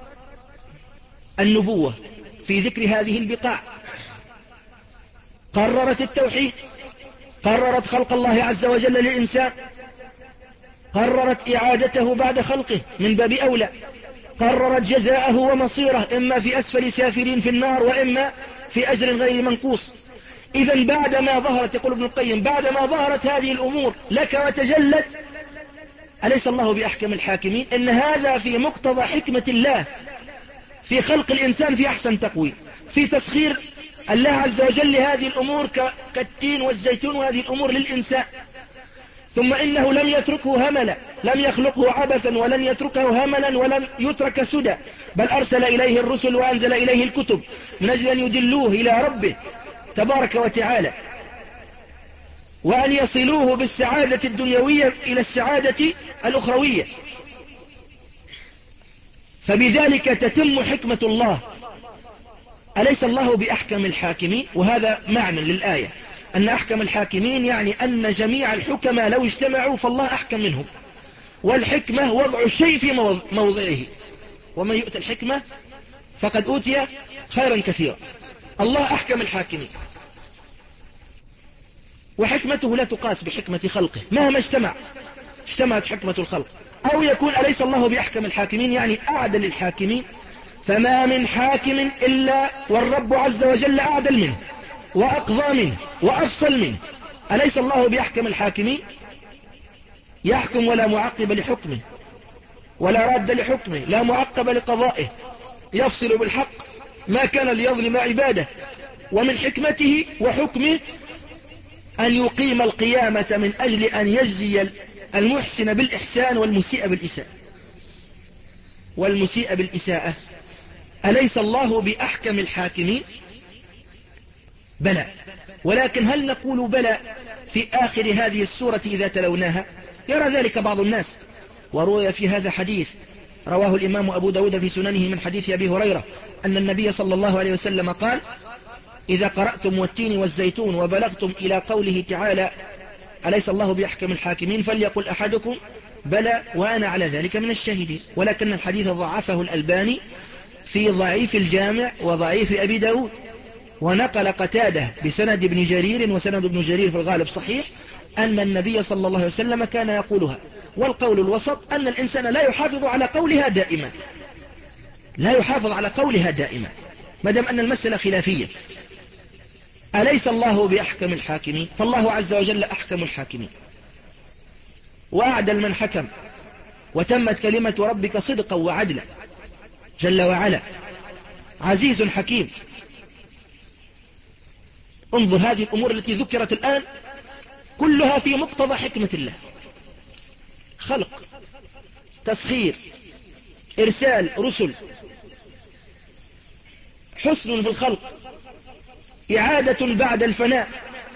النبوة في ذكر هذه البقاع، قررت التوحيد، قررت خلق الله عز وجل للإنسان، قررت إعادته بعد خلقه من باب أولى، قررت جزاءه ومصيره إما في أسفل سافلين في النار وإما في أجر غير منقوص. إذن بعدما ظهرت، يقول ابن القيم، بعدما ظهرت هذه الأمور لك وتجلت، أليس الله بأحكم الحاكمين؟ إن هذا في مقتضى حكمة الله في خلق الإنسان في أحسن تقويم، في تسخير الله عز وجل لهذه الأمور كالتين والزيتون وهذه الأمور للإنسان. ثم إنه لم يتركه هملا، لم يخلقه عبثا ولن يتركه هملا ولم يترك سدى، بل أرسل إليه الرسل وأنزل إليه الكتب من أجل أن يدلوه إلى ربه تبارك وتعالى، وأن يصلوه بالسعادة الدنيوية إلى السعادة الأخروية، فبذلك تتم حكمة الله. أليس الله بأحكم الحاكمين؟ وهذا معنى للآية، أن أحكم الحاكمين يعني أن جميع الحكماء لو اجتمعوا فالله أحكم منهم، والحكمة وضع الشيء في موضعه، ومن يؤتى الحكمة فقد أوتي خيرا كثيرا. الله أحكم الحاكمين، وحكمته لا تقاس بحكمة خلقه مهما اجتمع اجتمعت حكمة الخلق. أو يكون أليس الله بأحكم الحاكمين يعني أعدل الحاكمين، فما من حاكم إلا والرب عز وجل أعدل منه وأقضى منه وأفصل منه. أليس الله بأحكم الحاكمين؟ يحكم ولا معقب لحكمه، ولا راد لحكمه، لا معقب لقضائه، يفصل بالحق ما كان ليظلم عباده. ومن حكمته وحكمه أن يقيم القيامة من أجل أن يجزي المحسن بالإحسان والمسيء بالإساءة والمسيء بالإساءة. أليس الله بأحكم الحاكمين؟ بلى. ولكن هل نقول بلى في آخر هذه السورة إذا تلوناها؟ يرى ذلك بعض الناس. وروي في هذا حديث رواه الإمام أبو داود في سننه من حديث أبي هريرة أن النبي صلى الله عليه وسلم قال: إذا قرأتم والتين والزيتون وبلغتم إلى قوله تعالى: أليس الله بأحكم الحاكمين، فليقل أحدكم: بلى وأنا على ذلك من الشاهدين. ولكن الحديث ضعفه الألباني في ضعيف الجامع وضعيف أبي داود، ونقل قتادة بسند ابن جرير، وسند ابن جرير في الغالب صحيح، أن النبي صلى الله عليه وسلم كان يقولها. والقول الوسط أن الإنسان لا يحافظ على قولها دائما، لا يحافظ على قولها دائما ما دام أن المسألة خلافية. أليس الله بأحكم الحاكمين؟ فالله عز وجل أحكم الحاكمين وأعدل من حكم، وتمت كلمة ربك صدقا وعدلا جل وعلا، عزيز حكيم. انظر هذه الأمور التي ذكرت الآن كلها في مقتضى حكمة الله: خلق، تسخير، إرسال رسل، حسن في الخلق، إعادة بعد الفناء،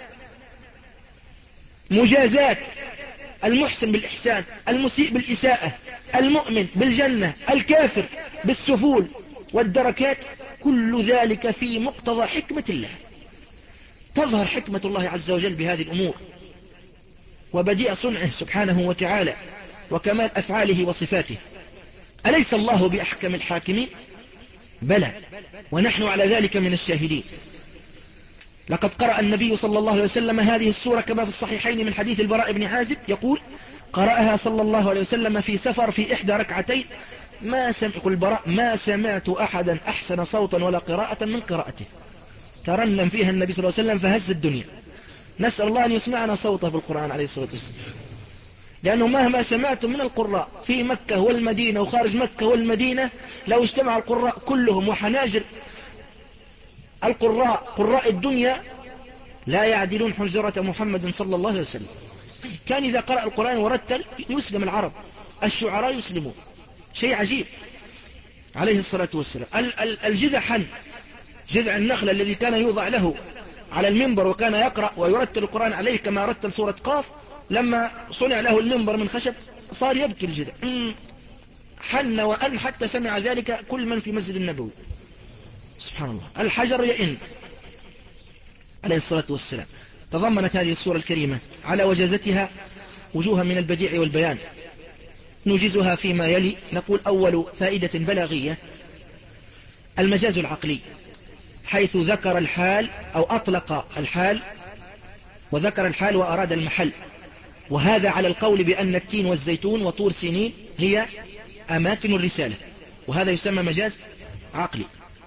مجازات، المحسن بالإحسان، المسيء بالإساءة، المؤمن بالجنة، الكافر بالسفول والدركات. كل ذلك في مقتضى حكمة الله. تظهر حكمة الله عز وجل بهذه الأمور، وبديع صنعه سبحانه وتعالى، وكمال أفعاله وصفاته. أليس الله بأحكم الحاكمين؟ بلى، ونحن على ذلك من الشاهدين. لقد قرأ النبي صلى الله عليه وسلم هذه السورة كما في الصحيحين من حديث البراء بن عازب يقول: قرأها صلى الله عليه وسلم في سفر في إحدى ركعتين، ما سمع البراء ما سمعت أحدا أحسن صوتا ولا قراءة من قراءته. ترنم فيها النبي صلى الله عليه وسلم فهز الدنيا. نسأل الله أن يسمعنا صوته بالقرآن عليه الصلاة والسلام، لأنه مهما سمعتم من القراء في مكة والمدينة وخارج مكة والمدينة، لو اجتمع القراء كلهم وحناجر القراء قراء الدنيا لا يعدلون حنجرة محمد صلى الله عليه وسلم. كان إذا قرأ القرآن ورتل يسلم العرب، الشعراء يسلمون، شيء عجيب عليه الصلاة والسلام. الجذع حن، جذع النخل الذي كان يوضع له على المنبر وكان يقرأ ويرتل القرآن عليه كما رتل سورة قاف، لما صنع له المنبر من خشب صار يبكي الجذع، حن وأن حتى سمع ذلك كل من في مسجد النبوي. سبحان الله، الحجر يئن عليه الصلاة والسلام. تضمنت هذه السورة الكريمة على وجازتها وجوها من البديع والبيان، نوجزها فيما يلي. نقول: أول فائدة بلاغية المجاز العقلي، حيث ذكر الحال أو أطلق الحال وذكر الحال وأراد المحل، وهذا على القول بأن التين والزيتون وطور سينين هي أماكن الرسالة، وهذا يسمى مجاز عقلي.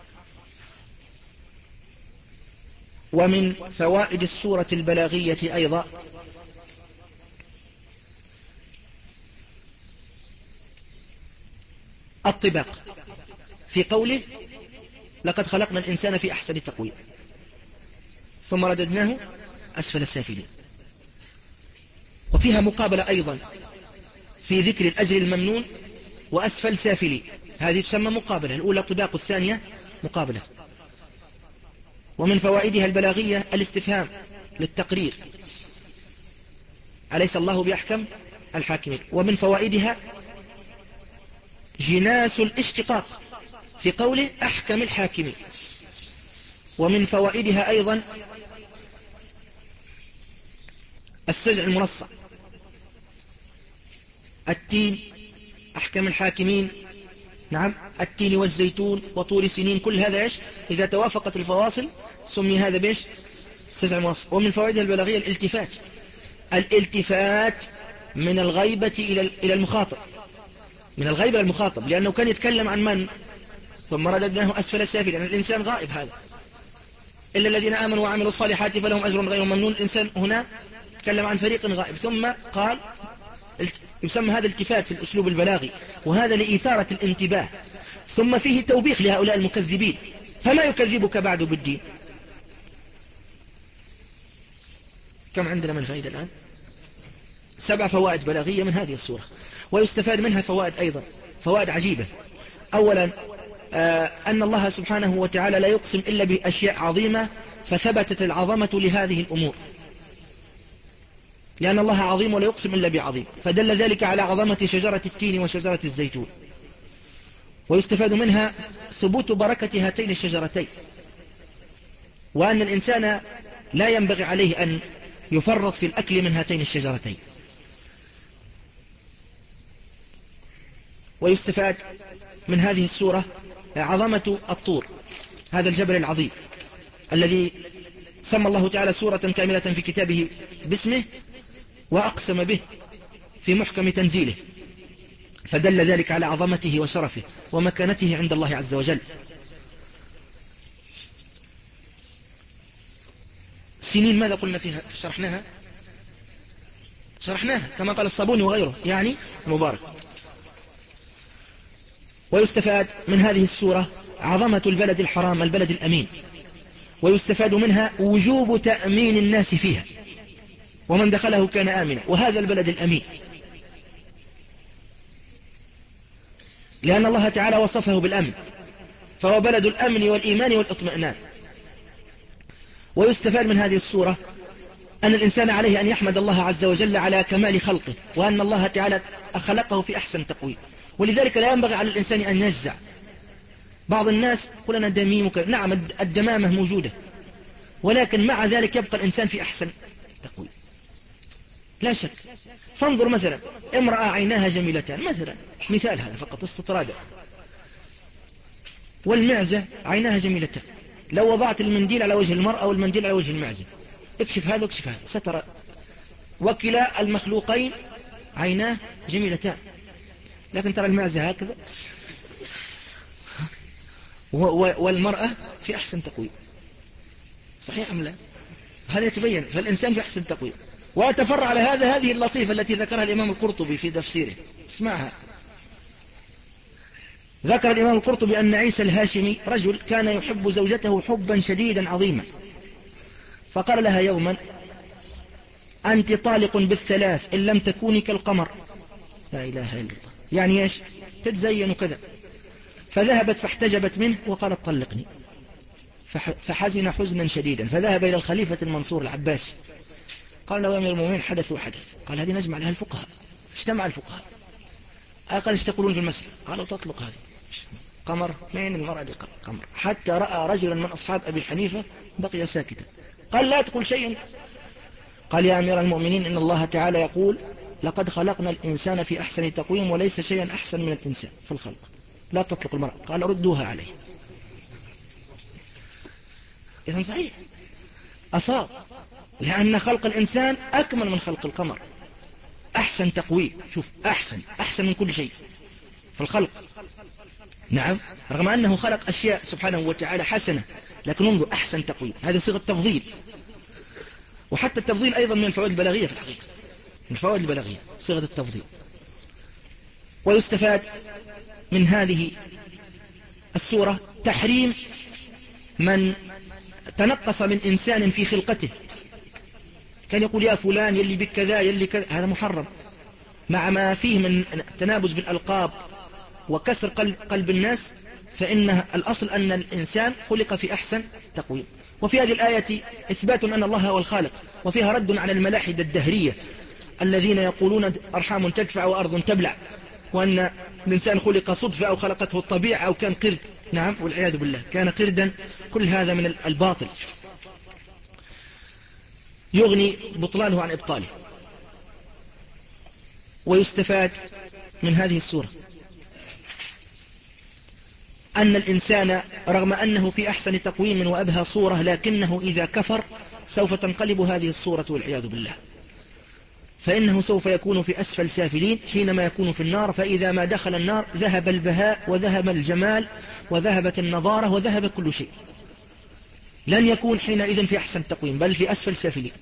ومن فوائد السورة البلاغية أيضا الطباق في قوله: لقد خلقنا الإنسان في أحسن تقويم ثم رددناه أسفل السافلين. وفيها مقابلة أيضا في ذكر الأجر الممنون وأسفل سافلين، هذه تسمى مقابلة، الأولى طباق، الثانية مقابلة. ومن فوائدها البلاغية الاستفهام للتقرير، أليس الله بأحكم الحاكمين. ومن فوائدها جناس الاشتقاق في قوله أحكم الحاكمين. ومن فوائدها أيضا السجع المرصع، التين أحكم الحاكمين، نعم، التين والزيتون وطور سنين، كل هذا إيش إذا توافقت الفواصل سمي هذا بإيش السجع المرصع. ومن فوائدها البلاغية الالتفات، الالتفات من الغيبة إلى المخاطب، من الغيبة للمخاطب، لأنه كان يتكلم عن من ثم رددناه أسفل السافلين، لأن الإنسان غائب هذا، إلا الذين آمنوا وعملوا الصالحات فلهم أجر غير ممنون. الإنسان هنا تكلم عن فريق غائب، ثم قال يسمى هذا التفات في الأسلوب البلاغي، وهذا لإثارة الانتباه. ثم فيه توبيخ لهؤلاء المكذبين، فما يكذبك بعد بالدين. كم عندنا من فائدة الآن؟ سبع فوائد بلاغية من هذه السورة، ويستفاد منها فوائد أيضا، فوائد عجيبة. أولا آه أن الله سبحانه وتعالى لا يقسم إلا بأشياء عظيمة، فثبتت العظمة لهذه الأمور، لأن الله عظيم ولا يقسم إلا بعظيم، فدل ذلك على عظمة شجرة التين وشجرة الزيتون. ويستفاد منها ثبوت بركة هاتين الشجرتين، وأن الإنسان لا ينبغي عليه أن يفرط في الأكل من هاتين الشجرتين. ويستفاد من هذه السورة عظمة الطور، هذا الجبل العظيم الذي سمى الله تعالى سورة كاملة في كتابه باسمه وأقسم به في محكم تنزيله، فدل ذلك على عظمته وشرفه ومكانته عند الله عز وجل. سنين ماذا قلنا فيها؟ شرحناها شرحناها كما قال الصابوني وغيره، يعني مبارك. ويستفاد من هذه السورة عظمة البلد الحرام البلد الأمين، ويستفاد منها وجوب تأمين الناس فيها، ومن دخله كان آمنا، وهذا البلد الأمين لأن الله تعالى وصفه بالأمن، فهو بلد الأمن والإيمان والاطمئنان. ويستفاد من هذه السورة أن الإنسان عليه أن يحمد الله عز وجل على كمال خلقه، وأن الله تعالى خلقه في أحسن تقويم، ولذلك لا ينبغي على الإنسان أن يجزع. بعض الناس يقول أنا دميم وكذا، نعم الدمامة موجودة، ولكن مع ذلك يبقى الإنسان في أحسن تقويم لا شك. فانظر مثلا امرأة عيناها جميلتان مثلا، مثال هذا فقط استطرادا، والمعزة عيناها جميلتان، لو وضعت المنديل على وجه المرأة والمنديل على وجه المعزة، اكشف هذا واكشف هذا سترى وكلا المخلوقين عيناه جميلتان، لكن ترى المعزة هكذا والمرأة في أحسن تقويم. صحيح أم لا؟ هذا يتبين، فالإنسان في أحسن تقويم. وأتفرع على هذا هذه اللطيفة التي ذكرها الإمام القرطبي في تفسيره، اسمعها. ذكر الإمام القرطبي أن عيسى الهاشمي رجل كان يحب زوجته حبا شديدا عظيما، فقال لها يوما أنت طالق بالثلاث إن لم تكوني كالقمر. لا إله إلا الله، يعني إيش؟ تتزين كذا. فذهبت فاحتجبت منه وقالت طلقني، فحزن حزنا شديدا، فذهب إلى الخليفة المنصور العباسي، قال له يا أمير المؤمنين حدث وحدث. قال هذه نجمع لها الفقهاء. اجتمع الفقهاء، قال ايش تقولون في المسألة؟ قالوا تطلق هذه قمر، من المرأة دي قمر. حتى رأى رجلا من أصحاب أبي حنيفة بقي ساكتا، قال لا تقول شيئا. قال يا أمير المؤمنين إن الله تعالى يقول لقد خلقنا الإنسان في أحسن تقويم وليس شيئا أحسن من الإنسان في الخلق، لا تطلق المرأة. قال ردوها عليه. إذن صحيح أصاب، لأن خلق الإنسان أكمل من خلق القمر، أحسن تقويم. شوف أحسن أحسن من كل شيء في الخلق، نعم، رغم أنه خلق أشياء سبحانه وتعالى حسنة، لكن انظر أحسن تقويم، هذه صيغة تفضيل. وحتى التفضيل أيضا من الفوائد البلاغية في الحقيقة، من الفوائد البلاغية صيغة التفضيل. ويستفاد من هذه السورة تحريم من تنقص من إنسان في خلقته، كان يقول يا فلان يلي بك كذا يلي كذا، هذا محرم، مع ما فيه من تنابز بالألقاب وكسر قلب, قلب الناس، فإن الأصل أن الإنسان خلق في أحسن تقويم. وفي هذه الآية إثبات أن الله هو الخالق، وفيها رد على الملاحدة الدهرية الذين يقولون أرحام تدفع وأرض تبلع، وأن الإنسان خلق صدفة أو خلقته الطبيعة أو كان قرد. نعم والعياذ بالله، كان قردا. كل هذا من الباطل يغني بطلانه عن إبطاله. ويستفاد من هذه السورة أن الإنسان رغم أنه في أحسن تقويم وأبهى صورة، لكنه إذا كفر سوف تنقلب هذه الصورة والعياذ بالله، فإنه سوف يكون في أسفل سافلين حينما يكون في النار. فإذا ما دخل النار ذهب البهاء وذهب الجمال وذهبت النظارة وذهب كل شيء، لن يكون حينئذ في أحسن تقويم بل في أسفل سافلين.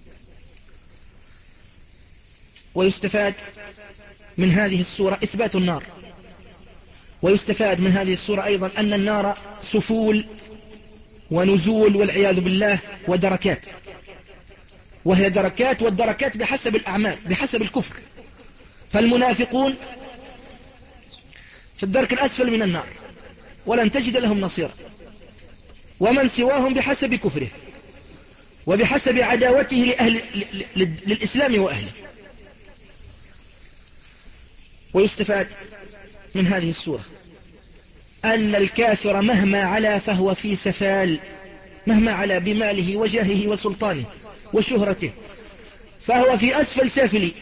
ويستفاد من هذه السورة إثبات النار. ويستفاد من هذه السورة أيضا أن النار سفول ونزول والعياذ بالله ودركات، وهي دركات، والدركات بحسب الأعمال بحسب الكفر. فالمنافقون في الدرك الأسفل من النار ولن تجد لهم نصيرا، ومن سواهم بحسب كفره وبحسب عداوته لأهل للإسلام وأهله. ويستفاد من هذه السورة أن الكافر مهما علا فهو في سفال، مهما علا بماله وجاهه وسلطانه وشهرته فهو في أسفل سافلي.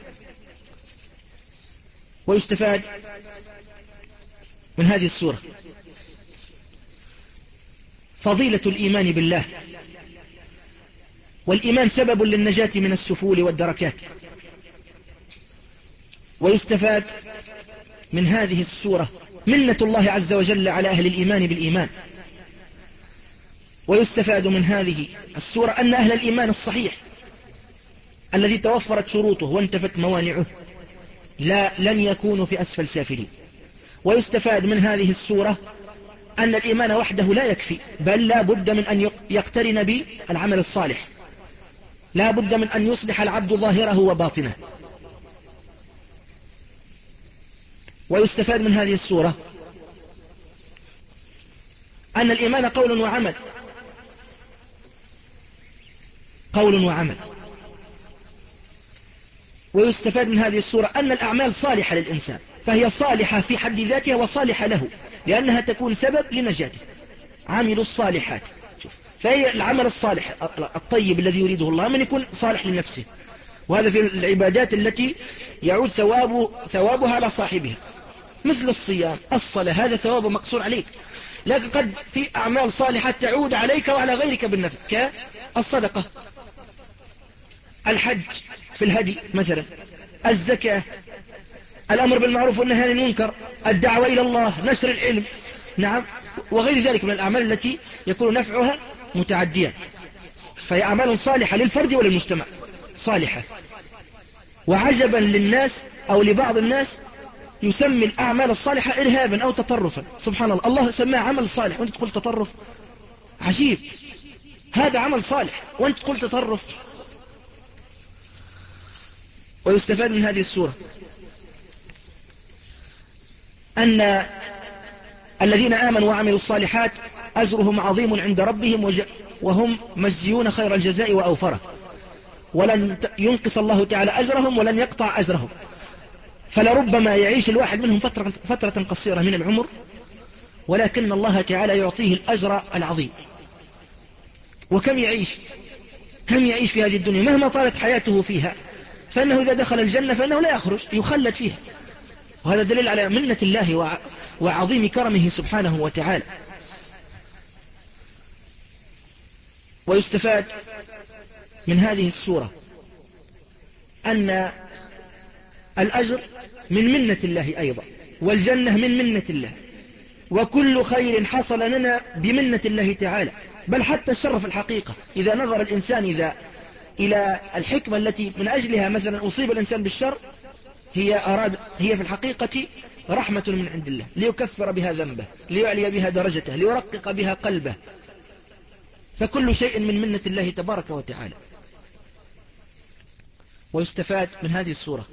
ويستفاد من هذه السورة فضيلة الإيمان بالله، والإيمان سبب للنجاة من السفول والدركات. ويستفاد من هذه السورة منة الله عز وجل على أهل الإيمان بالإيمان. ويستفاد من هذه السورة أن أهل الإيمان الصحيح الذي توفرت شروطه وانتفت موانعه لا لن يكونوا في أسفل سافلين. ويستفاد من هذه السورة أن الإيمان وحده لا يكفي، بل لا بد من أن يقترن بالعمل الصالح، لا بد من أن يصلح العبد ظاهره وباطنه. ويستفاد من هذه السورة أن الإيمان قول وعمل، قول وعمل. ويستفاد من هذه السورة أن الأعمال صالحة للإنسان، فهي صالحة في حد ذاتها وصالحة له لأنها تكون سبب لنجاته. عملوا الصالحات، فهي العمل الصالح الطيب الذي يريده الله من يكون صالح لنفسه، وهذا في العبادات التي يعود ثواب ثوابها على صاحبها، مثل الصيام الصلاة، هذا ثوابه مقصور عليك. لكن قد في أعمال صالحة تعود عليك وعلى غيرك بالنفع، كالصدقة، الحج في الهدي مثلا، الزكاة، الأمر بالمعروف والنهي عن المنكر، الدعوة إلى الله، نشر العلم، نعم، وغير ذلك من الأعمال التي يكون نفعها متعديا. فهي أعمال صالحة للفرد وللمجتمع صالحة. وعجبا للناس أو لبعض الناس يسمي الأعمال الصالحة إرهابا أو تطرفا. سبحان الله، الله سماه عمل صالح وأنت تقول تطرف، عجيب، هذا عمل صالح وأنت تقول تطرف. ويستفاد من هذه السورة أن الذين آمنوا وعملوا الصالحات أجرهم عظيم عند ربهم وهم مجزيون خير الجزاء وأوفره، ولن ينقص الله تعالى أجرهم ولن يقطع أجرهم. فلربما يعيش الواحد منهم فترة, فترة قصيرة من العمر، ولكن الله تعالى يعطيه الأجر العظيم. وكم يعيش كم يعيش في هذه الدنيا مهما طالت حياته فيها، فإنه إذا دخل الجنة فإنه لا يخرج، يخلد فيها. وهذا دليل على منة الله وعظيم كرمه سبحانه وتعالى. ويستفاد من هذه السورة أن الأجر من منة الله أيضا، والجنة من منة الله، وكل خير حصل لنا بمنة الله تعالى، بل حتى الشر في الحقيقة إذا نظر الإنسان إذا إلى الحكمة التي من أجلها مثلا أصيب الإنسان بالشر، هي أراد هي في الحقيقة رحمة من عند الله ليكفر بها ذنبه، ليعلي بها درجته، ليرقق بها قلبه. فكل شيء من منة الله تبارك وتعالى. ويستفاد من هذه السورة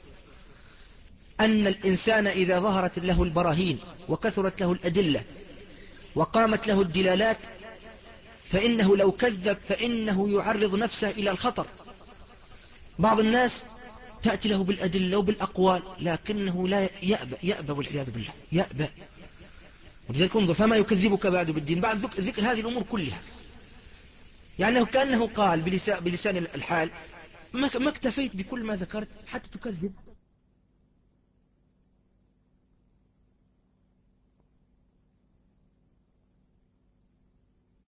أن الإنسان إذا ظهرت له البراهين وكثرت له الأدلة وقامت له الدلالات فإنه لو كذب فإنه يعرض نفسه إلى الخطر. بعض الناس تأتي له بالأدلة وبالأقوال لكنه لا يأبى, يأبى والعياذ بالله يأبى. ولذلك انظر فما يكذبك بعد بالدين بعد ذكر هذه الأمور كلها. يعني كأنه قال بلسان الحال ما اكتفيت بكل ما ذكرت حتى تكذب.